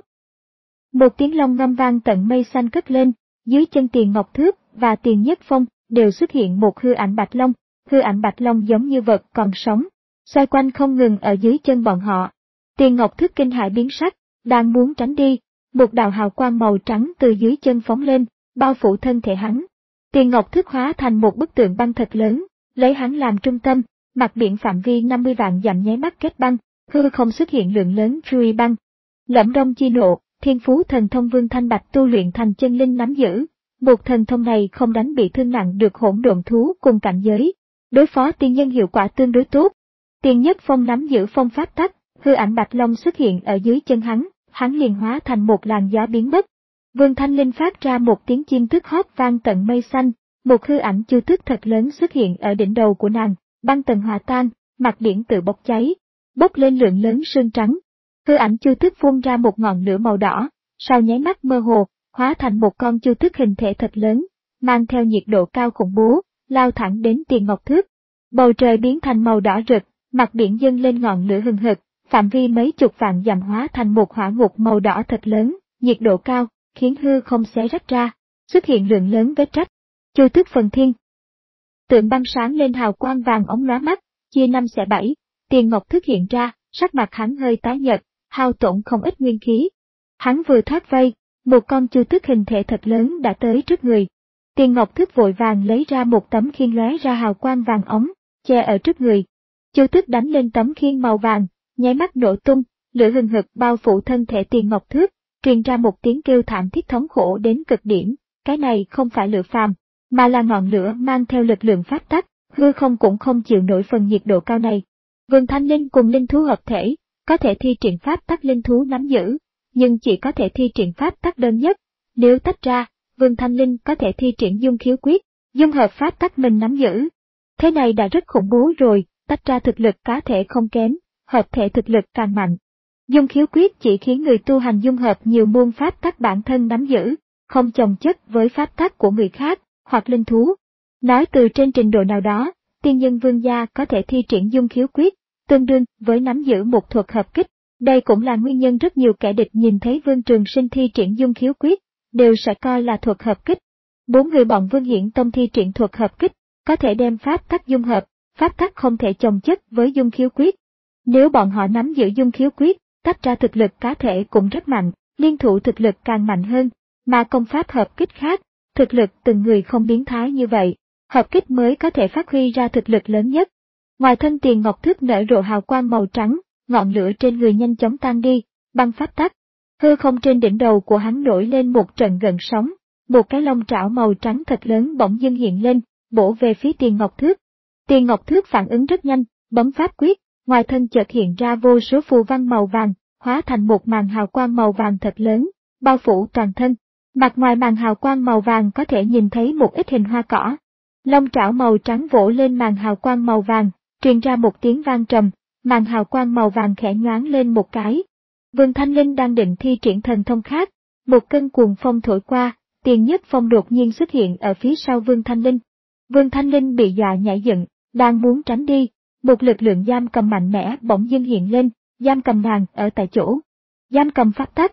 Một tiếng long ngâm vang tận mây xanh cất lên, dưới chân Tiền Ngọc Thước và Tiền Nhất Phong đều xuất hiện một hư ảnh bạch long, hư ảnh bạch long giống như vật còn sống, xoay quanh không ngừng ở dưới chân bọn họ. Tiền Ngọc Thước kinh hãi biến sắc, đang muốn tránh đi, một đạo hào quang màu trắng từ dưới chân phóng lên, bao phủ thân thể hắn. Tiền Ngọc Thước hóa thành một bức tượng băng thật lớn, lấy hắn làm trung tâm, mặt biển phạm vi năm mươi vạn dặm nháy mắt kết băng, hư không xuất hiện lượng lớn truy băng. Lẫm Đông chi nộ, thiên phú thần thông Vương Thanh Bạch tu luyện thành chân linh nắm giữ. Một thần thông này không đánh bị thương nặng được hỗn độn thú cùng cảnh giới, đối phó tiên nhân hiệu quả tương đối tốt. Tiền Nhất Phong nắm giữ phong pháp tắc, hư ảnh bạch long xuất hiện ở dưới chân hắn, hắn liền hóa thành một làn gió biến mất. Vương Thanh Linh phát ra một tiếng chim tức hót vang tận mây xanh, một hư ảnh chu tước thật lớn xuất hiện ở đỉnh đầu của nàng, băng tầng hòa tan, mặt biển tự bốc cháy, bốc lên lượng lớn sương trắng. Hư ảnh chu tước phun ra một ngọn lửa màu đỏ, sau nháy mắt mơ hồ, hóa thành một con chu tước hình thể thật lớn, mang theo nhiệt độ cao khủng bố, lao thẳng đến Tiền Ngọc Thước. Bầu trời biến thành màu đỏ rực, mặt biển dâng lên ngọn lửa hừng hực, phạm vi mấy chục vạn dặm hóa thành một hỏa ngục màu đỏ thật lớn, nhiệt độ cao, khiến hư không xé rách ra, xuất hiện lượng lớn vết rách. Chu tước phần thiên. Tượng băng sáng lên hào quang vàng óng lóa mắt, chia năm xẻ bảy, Tiền Ngọc Thước hiện ra, sắc mặt hắn hơi tái nhợt, hao tổn không ít nguyên khí. Hắn vừa thoát vây, một con chu tước hình thể thật lớn đã tới trước người. Tiền Ngọc Thước vội vàng lấy ra một tấm khiên lóe ra hào quang vàng óng, che ở trước người. Chu tước đánh lên tấm khiên màu vàng, nháy mắt nổ tung, lửa hừng hực bao phủ thân thể Tiền Ngọc Thước, truyền ra một tiếng kêu thảm thiết thống khổ đến cực điểm. Cái này không phải lửa phàm, mà là ngọn lửa mang theo lực lượng pháp tắc, hư không cũng không chịu nổi phần nhiệt độ cao này. Vương Thanh Linh cùng linh thú hợp thể, có thể thi triển pháp tắc linh thú nắm giữ, nhưng chỉ có thể thi triển pháp tắc đơn nhất. Nếu tách ra, Vương Thanh Linh có thể thi triển dung khiếu quyết, dung hợp pháp tắc mình nắm giữ. Thế này đã rất khủng bố rồi, tách ra thực lực cá thể không kém, hợp thể thực lực càng mạnh. Dung khiếu quyết chỉ khiến người tu hành dung hợp nhiều môn pháp tắc bản thân nắm giữ, không chồng chất với pháp tắc của người khác, hoặc linh thú. Nói từ trên trình độ nào đó, tiên nhân vương gia có thể thi triển dung khiếu quyết, tương đương với nắm giữ một thuật hợp kích. Đây cũng là nguyên nhân rất nhiều kẻ địch nhìn thấy Vương Trường Sinh thi triển dung khiếu quyết, đều sẽ coi là thuật hợp kích. Bốn người bọn Vương Hiển Tông thi triển thuật hợp kích, có thể đem pháp tắc dung hợp, pháp tắc không thể chồng chất với dung khiếu quyết. Nếu bọn họ nắm giữ dung khiếu quyết, tách ra thực lực cá thể cũng rất mạnh, liên thủ thực lực càng mạnh hơn, mà công pháp hợp kích khác, thực lực từng người không biến thái như vậy, hợp kích mới có thể phát huy ra thực lực lớn nhất. Ngoài thân Tiền Ngọc Thước nở rộ hào quang màu trắng, ngọn lửa trên người nhanh chóng tan đi, băng pháp tắc. Hư không trên đỉnh đầu của hắn nổi lên một trận gợn sóng, một cái lông trảo màu trắng thật lớn bỗng dưng hiện lên, bổ về phía Tiền Ngọc Thước. Tiền Ngọc Thước phản ứng rất nhanh, bấm pháp quyết, ngoài thân chợt hiện ra vô số phù văn màu vàng, hóa thành một màn hào quang màu vàng thật lớn, bao phủ toàn thân. Mặt ngoài màn hào quang màu vàng có thể nhìn thấy một ít hình hoa cỏ. Lông trảo màu trắng vỗ lên màn hào quang màu vàng, truyền ra một tiếng vang trầm, màn hào quang màu vàng khẽ nhoáng lên một cái. Vương Thanh Linh đang định thi triển thần thông khác, một cơn cuồng phong thổi qua, Tiền Nhất Phong đột nhiên xuất hiện ở phía sau Vương Thanh Linh. Vương Thanh Linh bị dọa nhảy dựng, đang muốn tránh đi, một lực lượng giam cầm mạnh mẽ bỗng dưng hiện lên, giam cầm nàng ở tại chỗ. Giam cầm pháp tắc.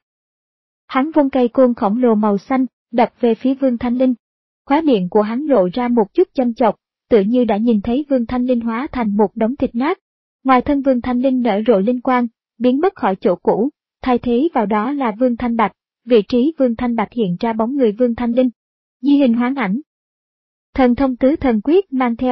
Hắn vung cây côn khổng lồ màu xanh, đập về phía Vương Thanh Linh. Khóe miệng của hắn lộ ra một chút châm chọc, tự như đã nhìn thấy Vương Thanh Linh hóa thành một đống thịt nát. Ngoài thân Vương Thanh Linh nở rộ linh quang, biến mất khỏi chỗ cũ, thay thế vào đó là Vương Thanh Bạch, vị trí Vương Thanh Bạch hiện ra bóng người Vương Thanh Linh. Di hình hoán ảnh. Thần thông tứ thần quyết mang theo,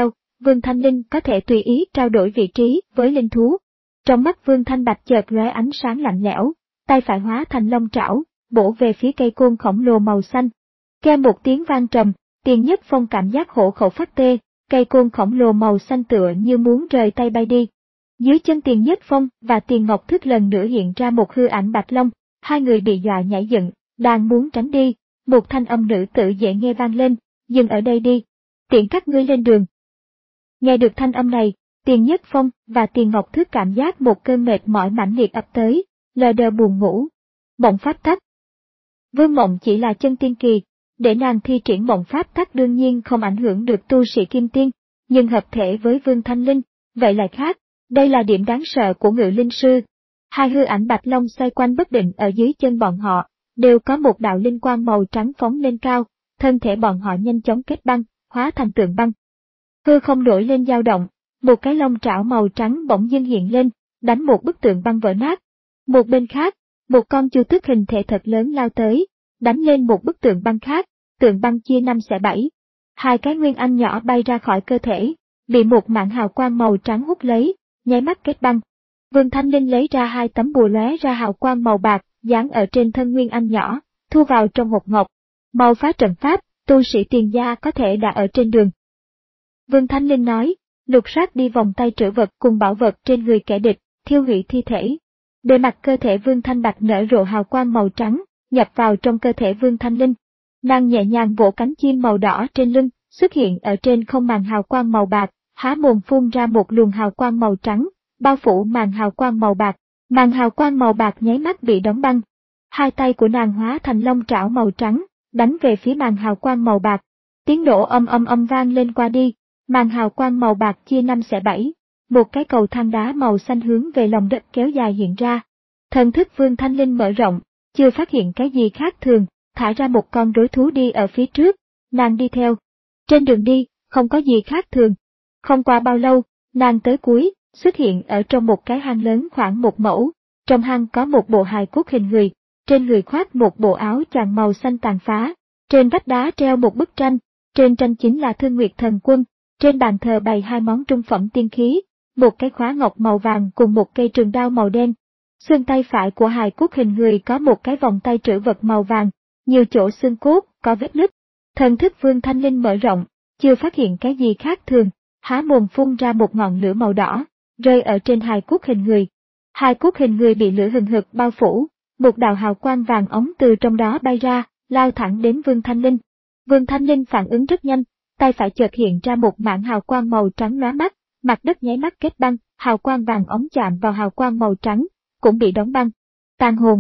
Vương Thanh Linh có thể tùy ý trao đổi vị trí với linh thú. Trong mắt Vương Thanh Bạch chợt lóe ánh sáng lạnh lẽo, tay phải hóa thành long trảo, bổ về phía cây côn khổng lồ màu xanh. Kêu một tiếng vang trầm, Tiền Nhất Phong cảm giác hổ khẩu phát tê, cây côn khổng lồ màu xanh tựa như muốn rời tay bay đi. Dưới chân Tiền Nhất Phong và Tiền Ngọc Thức lần nữa hiện ra một hư ảnh bạch long, hai người bị dọa nhảy dựng, đang muốn tránh đi, một thanh âm nữ tử dễ nghe vang lên, dừng ở đây đi, tiện các ngươi lên đường. Nghe được thanh âm này, Tiền Nhất Phong và Tiền Ngọc Thức cảm giác một cơn mệt mỏi mãnh liệt ập tới, lờ đờ buồn ngủ. Mộng pháp tắc. Vương Mộng chỉ là chân tiên kỳ, để nàng thi triển mộng pháp tắc đương nhiên không ảnh hưởng được tu sĩ kim tiên, nhưng hợp thể với Vương Thanh Linh, vậy lại khác, đây là điểm đáng sợ của Ngự Linh Sư. Hai hư ảnh bạch long xoay quanh bất định ở dưới chân bọn họ, đều có một đạo linh quang màu trắng phóng lên cao, thân thể bọn họ nhanh chóng kết băng, hóa thành tượng băng. Hư không nổi lên dao động, một cái long trảo màu trắng bỗng dưng hiện lên, đánh một bức tượng băng vỡ nát. Một bên khác, một con chu tước hình thể thật lớn lao tới, đánh lên một bức tượng băng khác, tượng băng chia năm xẻ bảy. Hai cái nguyên anh nhỏ bay ra khỏi cơ thể, bị một mảng hào quang màu trắng hút lấy, nháy mắt kết băng. Vương Thanh Linh lấy ra hai tấm bùa lóe ra hào quang màu bạc, dán ở trên thân nguyên anh nhỏ, thu vào trong hộp ngọc. Mau phá trận pháp, tu sĩ Tiền gia có thể đã ở trên đường. Vương Thanh Linh nói, lục soát đi vòng tay trữ vật cùng bảo vật trên người kẻ địch, thiêu hủy thi thể. Bề mặt cơ thể Vương Thanh Bạch nở rộ hào quang màu trắng, nhập vào trong cơ thể Vương Thanh Linh. Nàng nhẹ nhàng vỗ cánh chim màu đỏ trên lưng, xuất hiện ở trên không màn hào quang màu bạc, há mồm phun ra một luồng hào quang màu trắng, bao phủ màn hào quang màu bạc. Màn hào quang màu bạc nháy mắt bị đóng băng. Hai tay của nàng hóa thành long trảo màu trắng, đánh về phía màn hào quang màu bạc. Tiếng nổ âm âm âm vang lên qua đi, màn hào quang màu bạc chia năm xẻ bảy. Một cái cầu thang đá màu xanh hướng về lòng đất kéo dài hiện ra. Thần thức Vương Thanh Linh mở rộng, chưa phát hiện cái gì khác thường, thả ra một con rối thú đi ở phía trước, nàng đi theo. Trên đường đi, không có gì khác thường. Không qua bao lâu, nàng tới cuối, xuất hiện ở trong một cái hang lớn khoảng một mẫu. Trong hang có một bộ hài cốt hình người, trên người khoác một bộ áo choàng màu xanh tàn phá. Trên vách đá treo một bức tranh, trên tranh chính là Thương Nguyệt Thần Quân. Trên bàn thờ bày hai món trung phẩm tiên khí, một cái khóa ngọc màu vàng cùng một cây trường đao màu đen. Xương tay phải của hài cốt hình người có một cái vòng tay trữ vật màu vàng, nhiều chỗ xương cốt có vết nứt. Thần thức Vương Thanh Linh mở rộng, chưa phát hiện cái gì khác thường, há mồm phun ra một ngọn lửa màu đỏ, rơi ở trên hài cốt hình người. Hài cốt hình người bị lửa hừng hực bao phủ, một đạo hào quang vàng ống từ trong đó bay ra, lao thẳng đến Vương Thanh Linh. Vương Thanh Linh phản ứng rất nhanh, tay phải chợt hiện ra một mảng hào quang màu trắng lóa mắt, mặt đất nháy mắt kết băng, hào quang vàng ống chạm vào hào quang màu trắng, cũng bị đóng băng. Tàn hồn.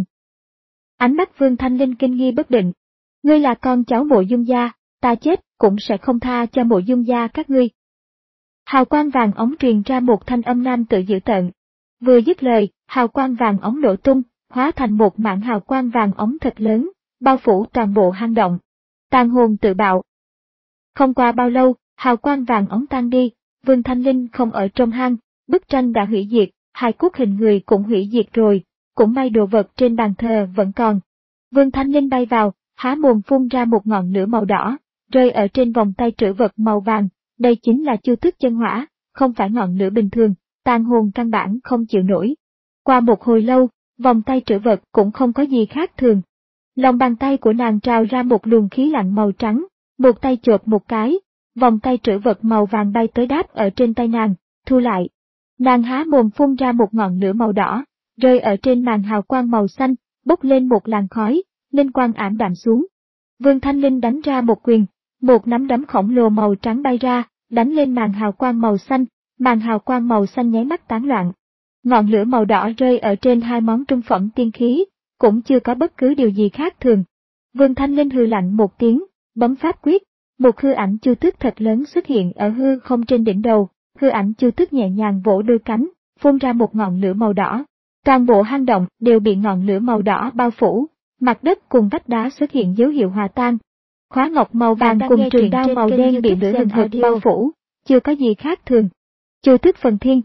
Ánh mắt Vương Thanh Linh kinh nghi bất định. Ngươi là con cháu Mộ Dung gia, ta chết cũng sẽ không tha cho Mộ Dung gia các ngươi. Hào quang vàng ống truyền ra một thanh âm nam tự dữ tợn. Vừa dứt lời, hào quang vàng ống nổ tung, hóa thành một mảng hào quang vàng ống thật lớn, bao phủ toàn bộ hang động. Tàn hồn tự bạo. Không qua bao lâu, hào quang vàng ống tan đi, Vương Thanh Linh không ở trong hang, bức tranh đã hủy diệt, hài cốt hình người cũng hủy diệt rồi, cũng may đồ vật trên bàn thờ vẫn còn. Vương Thanh Linh bay vào, há mồm phun ra một ngọn lửa màu đỏ, rơi ở trên vòng tay trữ vật màu vàng, đây chính là Chu Tước chân hỏa, không phải ngọn lửa bình thường, tàn hồn căn bản không chịu nổi. Qua một hồi lâu, vòng tay trữ vật cũng không có gì khác thường. Lòng bàn tay của nàng trào ra một luồng khí lạnh màu trắng, một tay chộp một cái, vòng tay trữ vật màu vàng bay tới đáp ở trên tay nàng, thu lại. Nàng há mồm phun ra một ngọn lửa màu đỏ, rơi ở trên màn hào quang màu xanh, bốc lên một làn khói, linh quang ảm đạm xuống. Vương Thanh Linh đánh ra một quyền, một nắm đấm khổng lồ màu trắng bay ra, đánh lên màn hào quang màu xanh, màn hào quang màu xanh nháy mắt tán loạn. Ngọn lửa màu đỏ rơi ở trên hai món trung phẩm tiên khí, cũng chưa có bất cứ điều gì khác thường. Vương Thanh Linh hừ lạnh một tiếng, bấm pháp quyết, một hư ảnh Chu Tước thật lớn xuất hiện ở hư không trên đỉnh đầu, hư ảnh Chu Tước nhẹ nhàng vỗ đôi cánh, phun ra một ngọn lửa màu đỏ. Toàn bộ hang động đều bị ngọn lửa màu đỏ bao phủ, mặt đất cùng vách đá xuất hiện dấu hiệu hòa tan. Khóa ngọc màu vàng cùng trường đao màu đen bị lửa hừng hực bao phủ, chưa có gì khác thường. Chu Tước phần thiên.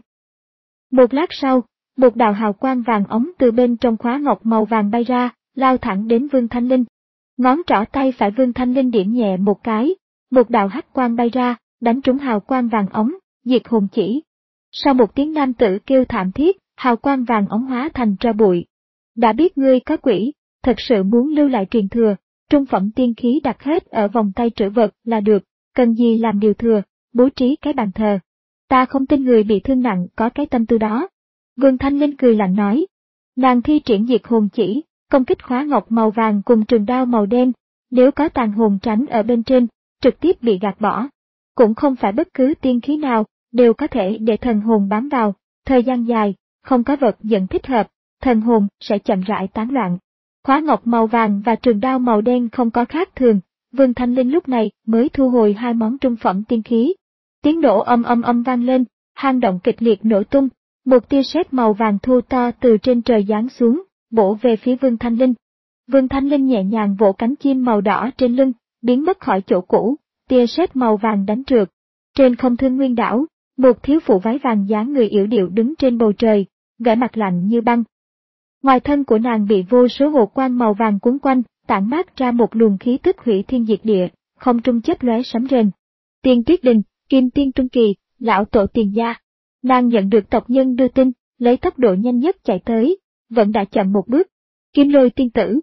Một lát sau, một đạo hào quang vàng ống từ bên trong khóa ngọc màu vàng bay ra, lao thẳng đến Vương Thanh Linh. Ngón trỏ tay phải Vương Thanh Linh điểm nhẹ một cái, một đạo hắc quang bay ra, đánh trúng hào quang vàng ống, diệt hồn chỉ. Sau một tiếng nam tử kêu thảm thiết, hào quang vàng óng hóa thành tro bụi. Đã biết ngươi có quỷ, thật sự muốn lưu lại truyền thừa, trung phẩm tiên khí đặt hết ở vòng tay trữ vật là được, cần gì làm điều thừa, bố trí cái bàn thờ. Ta không tin người bị thương nặng có cái tâm tư đó. Vương Thanh Linh cười lạnh nói. Nàng thi triển diệt hồn chỉ, công kích khóa ngọc màu vàng cùng trường đao màu đen, nếu có tàn hồn tránh ở bên trên, trực tiếp bị gạt bỏ. Cũng không phải bất cứ tiên khí nào, đều có thể để thần hồn bám vào, thời gian dài, không có vật dẫn thích hợp, thần hồn sẽ chậm rãi tán loạn. Khóa ngọc màu vàng và trường đao màu đen không có khác thường, Vương Thanh Linh lúc này mới thu hồi hai món trung phẩm tiên khí. Tiếng nổ âm âm âm vang lên, hang động kịch liệt nổ tung, một tia sét màu vàng thô to từ trên trời giáng xuống, bổ về phía Vương Thanh Linh. Vương Thanh Linh nhẹ nhàng vỗ cánh chim màu đỏ trên lưng, biến mất khỏi chỗ cũ, tia sét màu vàng đánh trượt. Trên không Thương Nguyên đảo, một thiếu phụ váy vàng dáng người yểu điệu đứng trên bầu trời, vẻ mặt lạnh như băng. Ngoài thân của nàng bị vô số hồ quang màu vàng cuốn quanh, tản mát ra một luồng khí tức hủy thiên diệt địa, không trung chớp lóe sấm rền. Tiên Tuyết Đình, Kim Tiên Trung Kỳ, lão tổ Tiền gia. Nàng nhận được tộc nhân đưa tin, lấy tốc độ nhanh nhất chạy tới, vẫn đã chậm một bước. Kim Lôi tiên tử.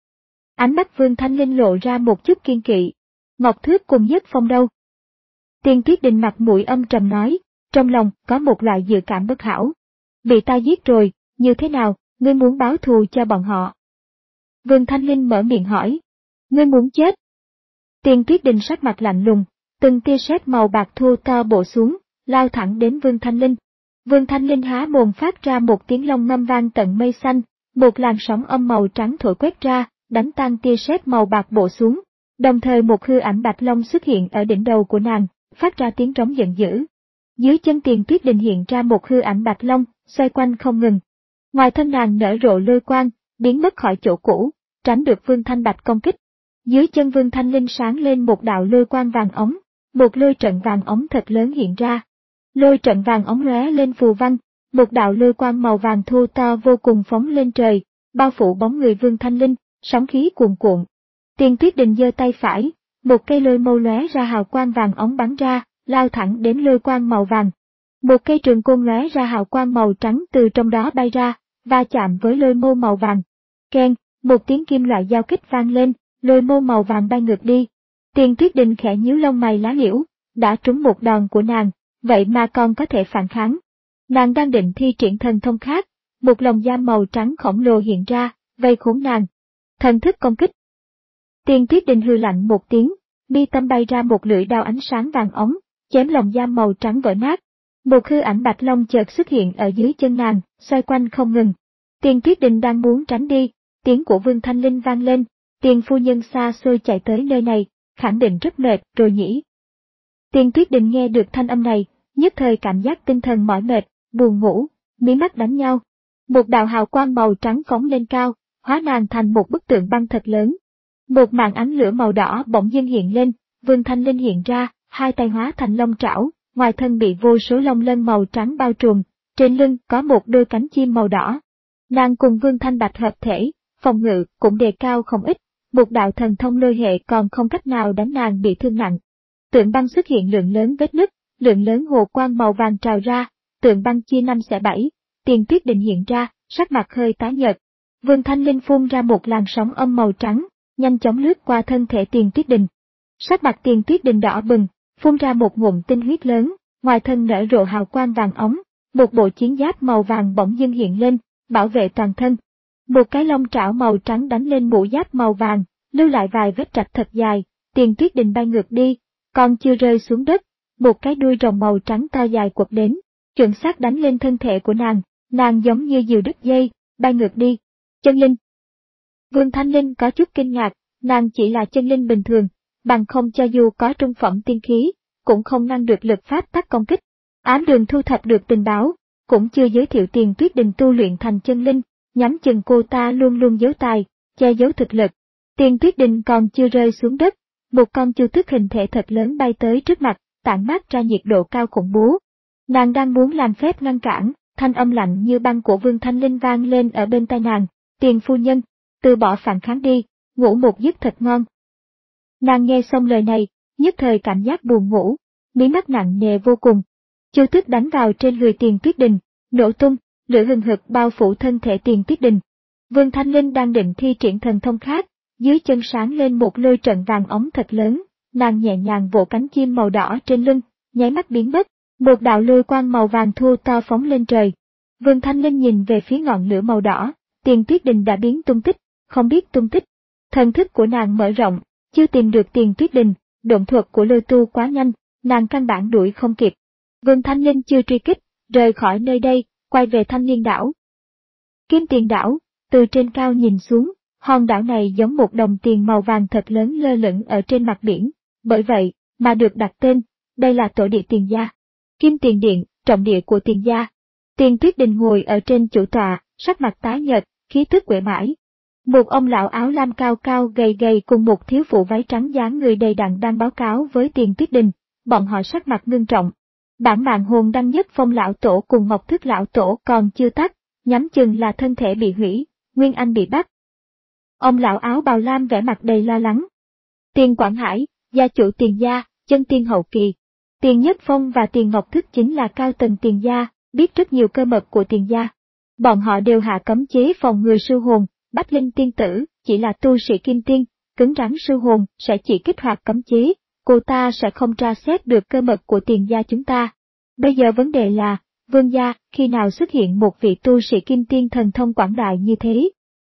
Ánh mắt Vương Thanh Linh lộ ra một chút kiên kỵ. Ngọc Thước cùng Nhất Phong đâu? Tiên Tuyết Đình mặt mũi âm trầm nói, trong lòng có một loại dự cảm bất hảo. Bị ta giết rồi, như thế nào, ngươi muốn báo thù cho bọn họ? Vương Thanh Linh mở miệng hỏi. Ngươi muốn chết? Tiên Tuyết Đình sắc mặt lạnh lùng, từng tia sét màu bạc thô to bổ xuống, lao thẳng đến Vương Thanh Linh. Vương Thanh Linh há mồm phát ra một tiếng long ngâm vang tận mây xanh, một làn sóng âm màu trắng thổi quét ra, đánh tan tia sét màu bạc bổ xuống. Đồng thời một hư ảnh bạch long xuất hiện ở đỉnh đầu của nàng, phát ra tiếng trống giận dữ. Dưới chân Tiền Tuyết Đình hiện ra một hư ảnh bạch long, xoay quanh không ngừng. Ngoài thân nàng nở rộ lôi quang, biến mất khỏi chỗ cũ, tránh được Vương Thanh Bạch công kích. Dưới chân Vương Thanh Linh sáng lên một đạo lôi quang vàng ống, một lôi trận vàng ống thật lớn hiện ra. Lôi trận vàng ống lóe lên phù văn, một đạo lôi quang màu vàng thô to vô cùng phóng lên trời, bao phủ bóng người Vương Thanh Linh, sóng khí cuồn cuộn. Tiền Tuyết Đình giơ tay phải, một cây lôi mâu lóe ra hào quang vàng ống bắn ra, lao thẳng đến lôi quang màu vàng. Một cây trường côn lóe ra hào quang màu trắng từ trong đó bay ra, va chạm với lôi mâu màu vàng. Keng, một tiếng kim loại giao kích vang lên, lôi mâu màu vàng bay ngược đi. Tiền Tuyết Đình khẽ nhíu lông mày lá liễu, đã trúng một đòn của nàng, vậy mà còn có thể phản kháng. Nàng đang định thi triển thần thông khác, một lồng giam màu trắng khổng lồ hiện ra, vây khốn nàng. Thần thức công kích. Tiền Tuyết Đình hư lạnh một tiếng, mi tâm bay ra một lưỡi đao ánh sáng vàng ống, chém lồng giam màu trắng vỡ nát. Một hư ảnh bạch long chợt xuất hiện ở dưới chân nàng, xoay quanh không ngừng. Tiền Tuyết Đình đang muốn tránh đi, tiếng của Vương Thanh Linh vang lên, Tiền phu nhân xa xôi chạy tới nơi này, khẳng định rất mệt rồi nhỉ. Tiền Tuyết Đình nghe được thanh âm này, nhất thời cảm giác tinh thần mỏi mệt, buồn ngủ, mí mắt đánh nhau. Một đạo hào quang màu trắng phóng lên cao, hóa nàng thành một bức tượng băng thật lớn. Một màn ánh lửa màu đỏ bỗng dưng hiện lên, Vương Thanh Linh hiện ra, hai tay hóa thành long trảo, ngoài thân bị vô số lông lân màu trắng bao trùm, trên lưng có một đôi cánh chim màu đỏ. Nàng cùng Vương Thanh Bạch hợp thể, phòng ngự cũng đề cao không ít, một đạo thần thông lôi hệ còn không cách nào đánh nàng bị thương nặng. Tượng băng xuất hiện lượng lớn vết nứt, lượng lớn hồ quang màu vàng trào ra, tượng băng chia năm xẻ bảy, Tiền Tuyết Đình hiện ra, sắc mặt hơi tái nhợt. Vương Thanh Linh phun ra một làn sóng âm màu trắng, nhanh chóng lướt qua thân thể Tiền Tuyết Đình. Sắc mặt Tiền Tuyết Đình đỏ bừng, phun ra một ngụm tinh huyết lớn, ngoài thân nở rộ hào quang vàng ống, một bộ chiến giáp màu vàng bỗng dưng hiện lên, bảo vệ toàn thân. Một cái lông trảo màu trắng đánh lên mũ giáp màu vàng, lưu lại vài vết rạch thật dài, Tiền Tuyết Đình bay ngược đi, còn chưa rơi xuống đất, một cái đuôi rồng màu trắng to dài quật đến, chuẩn xác đánh lên thân thể của nàng, nàng giống như diều đứt dây, bay ngược đi. Chân linh. Vương Thanh Linh có chút kinh ngạc, nàng chỉ là chân linh bình thường, bằng không cho dù có trung phẩm tiên khí, cũng không ngăn được lực pháp tắc công kích. Ám Đường thu thập được tình báo, cũng chưa giới thiệu Tiền Tuyết Đình tu luyện thành chân linh, nhắm chừng cô ta luôn luôn giấu tài, che giấu thực lực. Tiền Tuyết Đình còn chưa rơi xuống đất, một con chu tước hình thể thật lớn bay tới trước mặt, tản mát ra nhiệt độ cao khủng bố. Nàng đang muốn làm phép ngăn cản, thanh âm lạnh như băng của Vương Thanh Linh vang lên ở bên tai nàng, Tiền phu nhân, từ bỏ phản kháng đi, ngủ một giấc thật ngon. Nàng nghe xong lời này, nhất thời cảm giác buồn ngủ, mí mắt nặng nề vô cùng. Chu tước đánh vào trên người Tiền Tuyết Đình, nổ tung, lửa hừng hực bao phủ thân thể Tiền Tuyết Đình. Vương Thanh Linh đang định thi triển thần thông khác, dưới chân sáng lên một lôi trận vàng óng thật lớn, nàng nhẹ nhàng vỗ cánh chim màu đỏ trên lưng, nháy mắt biến mất, một đạo lôi quang màu vàng thu to phóng lên trời. Vương Thanh Linh nhìn về phía ngọn lửa màu đỏ, Tiền Tuyết Đình đã biến tung tích, không biết tung tích. Thần thức của nàng mở rộng, chưa tìm được Tiền Tuyết Đình, độn thuật của lôi tu quá nhanh, nàng căn bản đuổi không kịp. Vương Thanh Linh chưa truy kích, rời khỏi nơi đây, quay về Thanh Liên đảo. Kim Tiền đảo, từ trên cao nhìn xuống, hòn đảo này giống một đồng tiền màu vàng thật lớn lơ lửng ở trên mặt biển, bởi vậy mà được đặt tên, đây là tổ địa Tiền gia. Kim Tiền điện, trọng địa của Tiền gia. Tiền Tuyết Đình ngồi ở trên chủ tọa, sắc mặt tái nhợt, khí tức uể oải. Một ông lão áo lam cao cao gầy gầy cùng một thiếu phụ váy trắng dáng người đầy đặn đang báo cáo với Tiền Tuyết Đình, bọn họ sắc mặt ngưng trọng. Bản mạng hồn đăng nhất phong lão tổ cùng ngọc thức lão tổ còn chưa tắt, nhắm chừng là thân thể bị hủy, Nguyên Anh bị bắt. Ông lão áo bào lam vẻ mặt đầy lo lắng. Tiền Quảng Hải, gia chủ Tiền gia, chân tiên hậu kỳ. Tiền Nhất Phong và Tiền Ngọc Thức chính là cao tầng Tiền gia, biết rất nhiều cơ mật của Tiền gia. Bọn họ đều hạ cấm chế phòng ngừa sư hồn, Bách Linh tiên tử, chỉ là tu sĩ kim tiên, cứng rắn sư hồn sẽ chỉ kích hoạt cấm chế, cô ta sẽ không tra xét được cơ mật của Tiền gia chúng ta. Bây giờ vấn đề là, Vương gia, khi nào xuất hiện một vị tu sĩ kim tiên thần thông quảng đại như thế?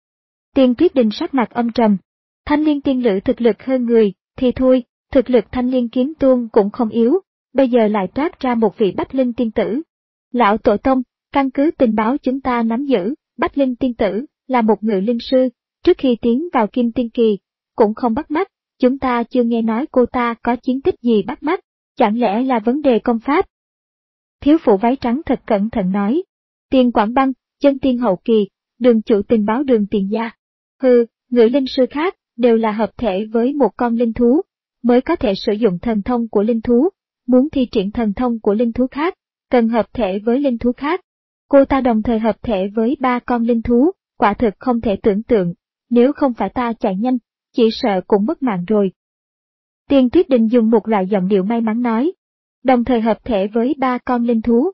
Tiền Tuyết Đình sắc mặt âm trầm. Thanh Liên tiên lữ thực lực hơn người, thì thôi, thực lực Thanh Liên kiếm tôn cũng không yếu, bây giờ lại toát ra một vị Bách Linh tiên tử. Lão Tổ Tông, căn cứ tình báo chúng ta nắm giữ, Bách Linh tiên tử là một ngự linh sư, trước khi tiến vào kim tiên kỳ, cũng không bắt mắt, chúng ta chưa nghe nói cô ta có chiến tích gì bắt mắt, chẳng lẽ là vấn đề công pháp? Thiếu phụ váy trắng thật cẩn thận nói. Tiền Quảng Băng, chân tiên hậu kỳ, đường chủ tình báo đường Tiền gia. Hừ, ngự linh sư khác, đều là hợp thể với một con linh thú, mới có thể sử dụng thần thông của linh thú, muốn thi triển thần thông của linh thú khác, cần hợp thể với linh thú khác. Cô ta đồng thời hợp thể với ba con linh thú, quả thực không thể tưởng tượng, nếu không phải ta chạy nhanh, chỉ sợ cũng mất mạng rồi. Tiền Tuyết Đình dùng một loại giọng điệu may mắn nói, đồng thời hợp thể với ba con linh thú.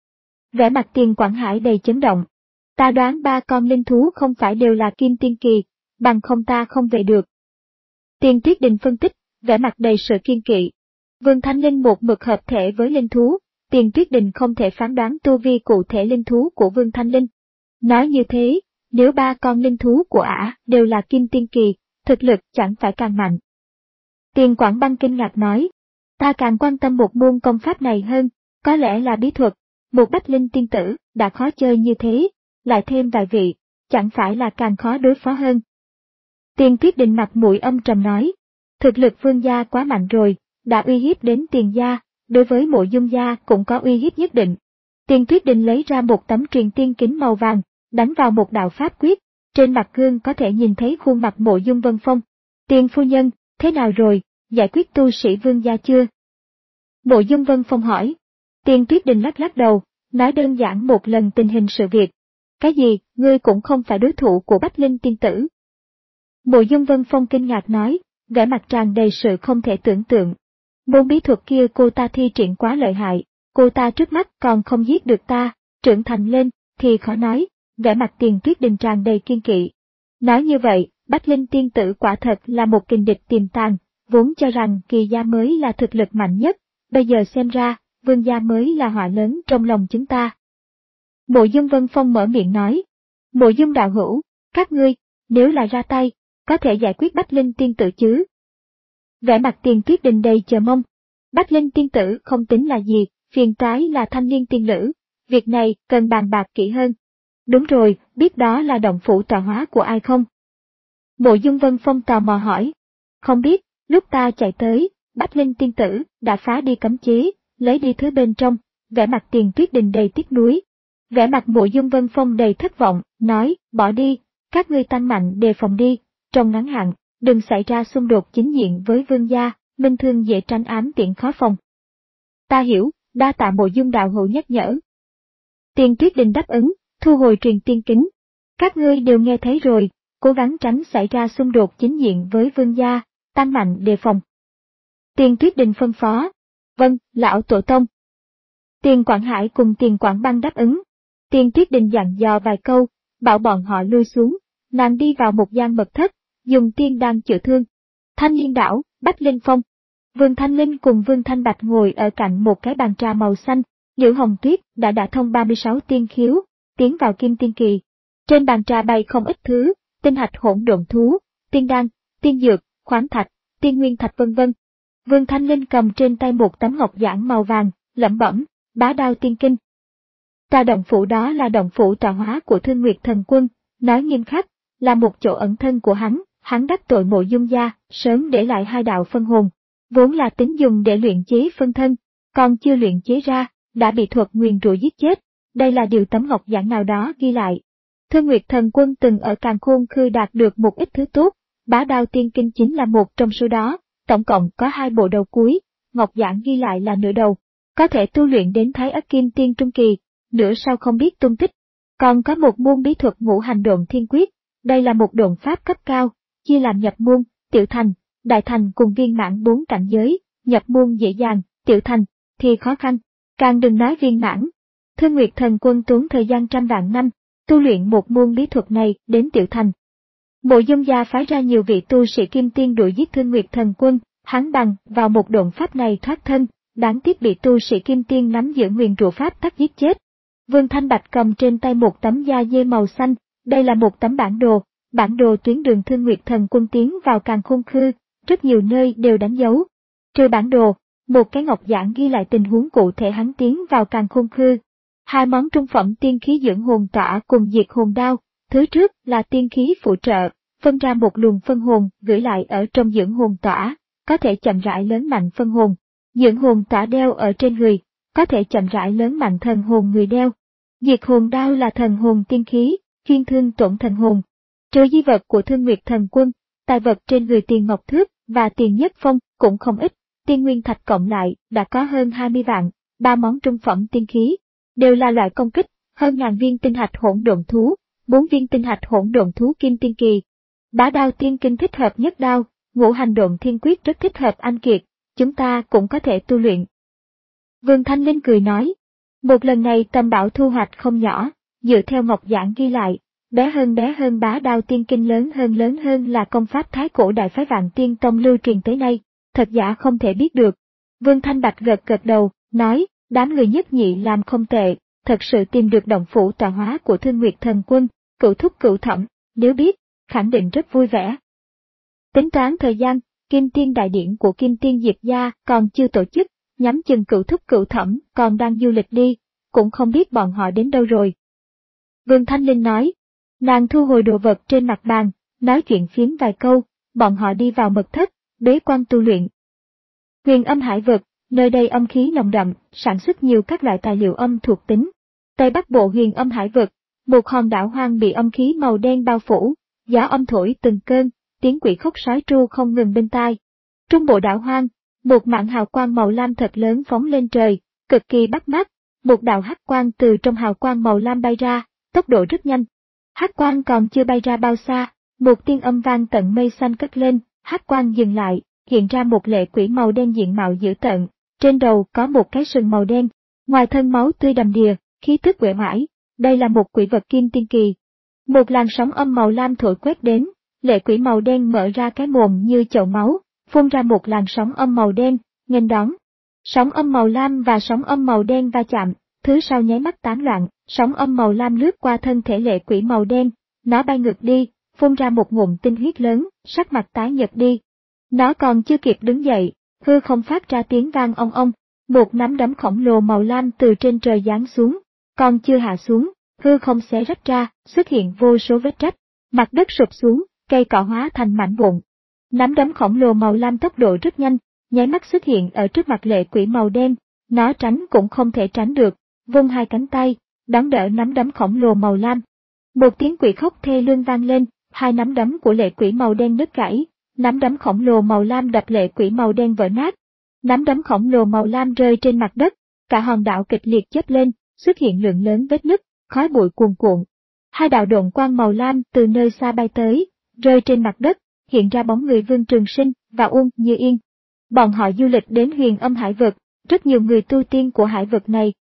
Vẻ mặt Tiền Quảng Hải đầy chấn động. Ta đoán ba con linh thú không phải đều là kim tiên kỳ, bằng không ta không về được. Tiền Tuyết Đình phân tích, vẻ mặt đầy sự kiên kỵ. Vương Thanh Linh một mực hợp thể với linh thú, Tiền Tuyết Đình không thể phán đoán tu vi cụ thể linh thú của Vương Thanh Linh. Nói như thế, nếu ba con linh thú của ả đều là kim tiên kỳ, thực lực chẳng phải càng mạnh. Tiền Quảng Băng kinh ngạc nói, ta càng quan tâm một môn công pháp này hơn, có lẽ là bí thuật, một Bách Linh tiên tử đã khó chơi như thế, lại thêm vài vị, chẳng phải là càng khó đối phó hơn. Tiền Tuyết Đình mặt mũi âm trầm nói, thực lực Vương gia quá mạnh rồi, đã uy hiếp đến Tiền gia, đối với Mộ Dung gia cũng có uy hiếp nhất định. Tiền Tuyết Đình lấy ra một tấm truyền tiên kính màu vàng, đánh vào một đạo pháp quyết, trên mặt gương có thể nhìn thấy khuôn mặt Mộ Dung Vân Phong. Tiền phu nhân, thế nào rồi, giải quyết tu sĩ Vương gia chưa? Mộ Dung Vân Phong hỏi. Tiền Tuyết Đình lắc lắc đầu, nói đơn giản một lần tình hình sự việc. Cái gì, ngươi cũng không phải đối thủ của Bách Linh tiên tử. Mộ Dung Vân Phong kinh ngạc nói, vẻ mặt tràn đầy sự không thể tưởng tượng. Môn bí thuật kia cô ta thi triển quá lợi hại, cô ta trước mắt còn không giết được ta, trưởng thành lên, thì khó nói, vẻ mặt Tiền Tuyết Đình tràn đầy kiên kỵ. Nói như vậy, Bách Linh tiên tử quả thật là một kình địch tiềm tàng, vốn cho rằng Kỳ gia mới là thực lực mạnh nhất, bây giờ xem ra, Vương gia mới là họa lớn trong lòng chúng ta. Mộ Dung Vân Phong mở miệng nói, Mộ Dung đạo hữu, các ngươi, nếu là ra tay, có thể giải quyết Bách Linh tiên tử chứ? Vẻ mặt Tiền Tuyết Đình đầy chờ mong. Bách Linh tiên tử không tính là gì, phiền toái là Thanh Liên tiên lữ, việc này cần bàn bạc kỹ hơn. Đúng rồi, biết đó là động phủ tọa hóa của ai không? Mộ Dung Vân Phong tò mò hỏi. Không biết, lúc ta chạy tới, Bách Linh tiên tử đã phá đi cấm chế, lấy đi thứ bên trong, vẻ mặt Tiền Tuyết Đình đầy tiếc nuối. Vẻ mặt Mộ Dung Vân Phong đầy thất vọng, nói, bỏ đi, các ngươi tăng mạnh đề phòng đi, trong ngắn hạn, đừng xảy ra xung đột chính diện với Vương gia, minh thương dễ tránh ám tiện khó phòng. Ta hiểu, đa tạ Mộ Dung đạo hữu nhắc nhở. Tiền Tuyết Đình đáp ứng, thu hồi truyền tiên kính. Các ngươi đều nghe thấy rồi, cố gắng tránh xảy ra xung đột chính diện với Vương gia, tăng mạnh đề phòng. Tiền Tuyết Đình phân phó. Vâng, lão tổ tông. Tiền Quảng Hải cùng Tiền Quảng Băng đáp ứng. Tiền Tuyết Đình dặn dò vài câu, bảo bọn họ lui xuống, nàng đi vào một gian mật thất, dùng tiên đan chữa thương. Thanh Liên đảo, Bách Linh Phong. Vương Thanh Linh cùng Vương Thanh Bạch ngồi ở cạnh một cái bàn trà màu xanh, Liễu Hồng Tuyết đã đả thông ba mươi sáu tiên khiếu, tiến vào kim tiên kỳ. Trên bàn trà bày không ít thứ, tinh hạch hỗn độn thú, tiên đan, tiên dược, khoáng thạch, tiên nguyên thạch vân vân. Vương Thanh Linh cầm trên tay một tấm ngọc giản màu vàng, lẩm bẩm, Bá Đao Tiên Kinh. Tòa động phủ đó là động phủ tọa hóa của Thương Nguyệt Thần Quân, nói nghiêm khắc, là một chỗ ẩn thân của hắn, hắn đắc tội Mộ Dung gia, sớm để lại hai đạo phân hồn, vốn là tính dùng để luyện chế phân thân, còn chưa luyện chế ra, đã bị thuật nguyền rủa giết chết, đây là điều tấm ngọc giản nào đó ghi lại. Thương Nguyệt Thần Quân từng ở Càn Khôn Khư đạt được một ít thứ tốt, Bá Đao Tiên Kinh chính là một trong số đó, tổng cộng có hai bộ đầu cuối, ngọc giản ghi lại là nửa đầu, có thể tu luyện đến Thái Ất Kim Tiên Trung Kỳ, nửa sau không biết tung tích. Còn có một môn bí thuật ngũ hành độn thiên quyết, đây là một độn pháp cấp cao, chia làm nhập môn, tiểu thành, đại thành cùng viên mãn bốn cảnh giới, nhập môn dễ dàng, tiểu thành thì khó khăn, càng đừng nói viên mãn. Thương Nguyệt Thần Quân tốn thời gian trăm vạn năm, tu luyện một môn bí thuật này đến tiểu thành. Mộ Dung gia phái ra nhiều vị tu sĩ kim tiên đuổi giết Thương Nguyệt Thần Quân, hắn bằng vào một độn pháp này thoát thân, đáng tiếc bị tu sĩ kim tiên nắm giữ nguyền rủa pháp tắc giết chết. Vương Thanh Bạch cầm trên tay một tấm da dê màu xanh, đây là một tấm bản đồ, bản đồ tuyến đường Thương Nguyệt Thần Quân tiến vào Càn Khôn Khư, rất nhiều nơi đều đánh dấu. Trừ bản đồ, một cái ngọc giản ghi lại tình huống cụ thể hắn tiến vào Càn Khôn Khư. Hai món trung phẩm tiên khí dưỡng hồn tỏa cùng diệt hồn đao, thứ trước là tiên khí phụ trợ, phân ra một luồng phân hồn gửi lại ở trong dưỡng hồn tỏa, có thể chậm rãi lớn mạnh phân hồn. Dưỡng hồn tỏa đeo ở trên người, có thể chậm rãi lớn mạnh thần hồn người đeo. Diệt hồn đao là thần hồn tiên khí, chuyên thương tổn thần hồn. Trừ di vật của Thương Nguyệt Thần Quân, tài vật trên người Tiền Ngọc Thước và Tiền Nhất Phong cũng không ít, tiên nguyên thạch cộng lại đã có hơn hai mươi vạn, ba món trung phẩm tiên khí, đều là loại công kích, hơn ngàn viên tinh hạch hỗn độn thú, bốn viên tinh hạch hỗn độn thú kim tiên kỳ. Bá Đao Tiên Kinh thích hợp nhất đao, ngũ hành độn thiên quyết rất thích hợp anh kiệt, chúng ta cũng có thể tu luyện. Vương Thanh Linh cười nói, một lần này Tâm Bảo thu hoạch không nhỏ, dựa theo ngọc giản ghi lại, bé hơn bé hơn Bá Đao Tiên Kinh lớn hơn lớn hơn là công pháp thái cổ đại phái Vạn Tiên Tông lưu truyền tới nay, thật giả không thể biết được. Vương Thanh Bạch gật gật đầu, nói, đám người nhất nhị làm không tệ, thật sự tìm được động phủ tọa hóa của Thương Nguyệt Thần Quân, cửu thúc cửu thẩm, nếu biết, khẳng định rất vui vẻ. Tính toán thời gian, Kim Tiên đại điển của Kim Tiên Diệp gia còn chưa tổ chức, nhắm chừng cửu thúc cửu thẩm còn đang du lịch đi, cũng không biết bọn họ đến đâu rồi. Vương Thanh Linh nói, nàng thu hồi đồ vật trên mặt bàn, nói chuyện phiếm vài câu, bọn họ đi vào mật thất, bế quan tu luyện. Huyền Âm Hải Vực, nơi đây âm khí nồng đậm, sản xuất nhiều các loại tài liệu âm thuộc tính. Tây Bắc Bộ Huyền Âm Hải Vực, một hòn đảo hoang bị âm khí màu đen bao phủ, gió âm thổi từng cơn, tiếng quỷ khóc sói tru không ngừng bên tai. Trung bộ đảo hoang, một mảng hào quang màu lam thật lớn phóng lên trời, cực kỳ bắt mắt, một đạo hắc quang từ trong hào quang màu lam bay ra, tốc độ rất nhanh. Hắc quang còn chưa bay ra bao xa, một tiên âm vang tận mây xanh cất lên, hắc quang dừng lại, hiện ra một lệ quỷ màu đen diện mạo dữ tợn, trên đầu có một cái sừng màu đen, ngoài thân máu tươi đầm đìa, khí tức uể oải, đây là một quỷ vật kim tiên kỳ. Một làn sóng âm màu lam thổi quét đến, lệ quỷ màu đen mở ra cái mồm như chậu máu, phun ra một làn sóng âm màu đen, nghênh đón. Sóng âm màu lam và sóng âm màu đen va chạm, thứ sau nháy mắt tán loạn, sóng âm màu lam lướt qua thân thể lệ quỷ màu đen, nó bay ngược đi, phun ra một ngụm tinh huyết lớn, sắc mặt tái nhợt đi. Nó còn chưa kịp đứng dậy, hư không phát ra tiếng vang ong ong, một nắm đấm khổng lồ màu lam từ trên trời giáng xuống, còn chưa hạ xuống, hư không xé rách ra, xuất hiện vô số vết rách, mặt đất sụp xuống, cây cỏ hóa thành mảnh vụn. Nắm đấm khổng lồ màu lam tốc độ rất nhanh, nháy mắt xuất hiện ở trước mặt lệ quỷ màu đen, nó tránh cũng không thể tránh được, vung hai cánh tay, đón đỡ nắm đấm khổng lồ màu lam. Một tiếng quỷ khóc thê lương vang lên, hai nắm đấm của lệ quỷ màu đen nứt gãy, nắm đấm khổng lồ màu lam đập lệ quỷ màu đen vỡ nát. Nắm đấm khổng lồ màu lam rơi trên mặt đất, cả hòn đảo kịch liệt chớp lên, xuất hiện lượng lớn vết nứt, khói bụi cuồn cuộn. Hai đạo độn quang màu lam từ nơi xa bay tới, rơi trên mặt đất, hiện ra bóng người Vương Trường Sinh và Uông Như Yên. Bọn họ du lịch đến Huyền Âm Hải Vực, rất nhiều người tu tiên của hải vực này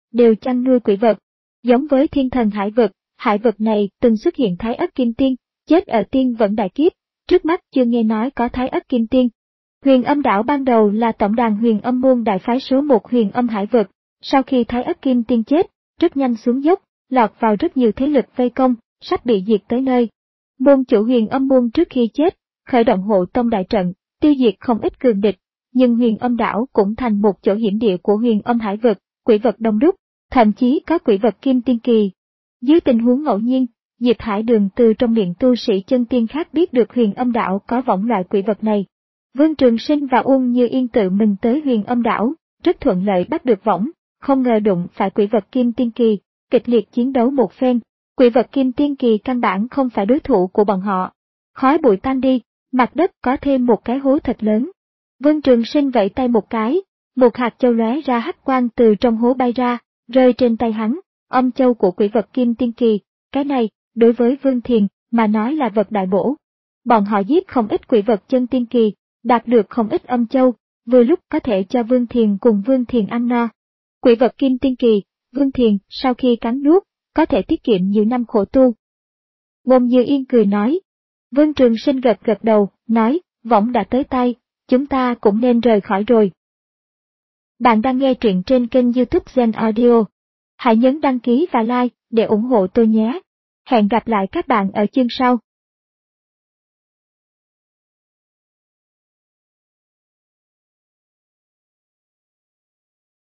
đều chăn nuôi quỷ vật. Giống với thiên thần hải vực, hải vực này từng xuất hiện Thái Ất Kim Tiên, chết ở tiên vẫn đại kiếp, trước mắt chưa nghe nói có Thái Ất Kim Tiên. Huyền Âm đảo ban đầu là tổng đàn Huyền Âm môn đại phái số một Huyền Âm hải vực, sau khi Thái Ất Kim Tiên chết, rất nhanh xuống dốc, lọt vào rất nhiều thế lực vây công, sắp bị diệt tới nơi. Môn chủ Huyền Âm môn trước khi chết, khởi động hộ tông đại trận, tiêu diệt không ít cường địch, nhưng Huyền Âm đảo cũng thành một chỗ hiểm địa của Huyền Âm hải vực, quỷ vật đông đúc, thậm chí có quỷ vật kim tiên kỳ. Dưới tình huống ngẫu nhiên, Diệp Hải Đường từ trong miệng tu sĩ chân tiên khác biết được Huyền Âm đảo có võng loại quỷ vật này. Vương Trường Sinh và Uông Như Yên tự mình tới Huyền Âm đảo, rất thuận lợi bắt được võng, không ngờ đụng phải quỷ vật kim tiên kỳ, kịch liệt chiến đấu một phen, quỷ vật kim tiên kỳ căn bản không phải đối thủ của bọn họ. Khói bụi tan đi, mặt đất có thêm một cái hố thật lớn. Vương Trường Sinh vẫy tay một cái, một hạt châu lóe ra hắc quang từ trong hố bay ra, rơi trên tay hắn, âm châu của quỷ vật kim tiên kỳ, cái này, đối với Vương Thiền, mà nói là vật đại bổ. Bọn họ giết không ít quỷ vật chân tiên kỳ, đạt được không ít âm châu, vừa lúc có thể cho Vương Thiền cùng Vương Thiền ăn no. Quỷ vật kim tiên kỳ, Vương Thiền, sau khi cắn nuốt, có thể tiết kiệm nhiều năm khổ tu. Ngôn Như Yên cười nói. Vương Trường Sinh gật gật đầu, nói, võng đã tới tay, chúng ta cũng nên rời khỏi rồi. Bạn đang nghe truyện trên kênh YouTube Zen Audio. Hãy nhấn đăng ký và like để ủng hộ tôi nhé. Hẹn gặp lại các bạn ở chương sau.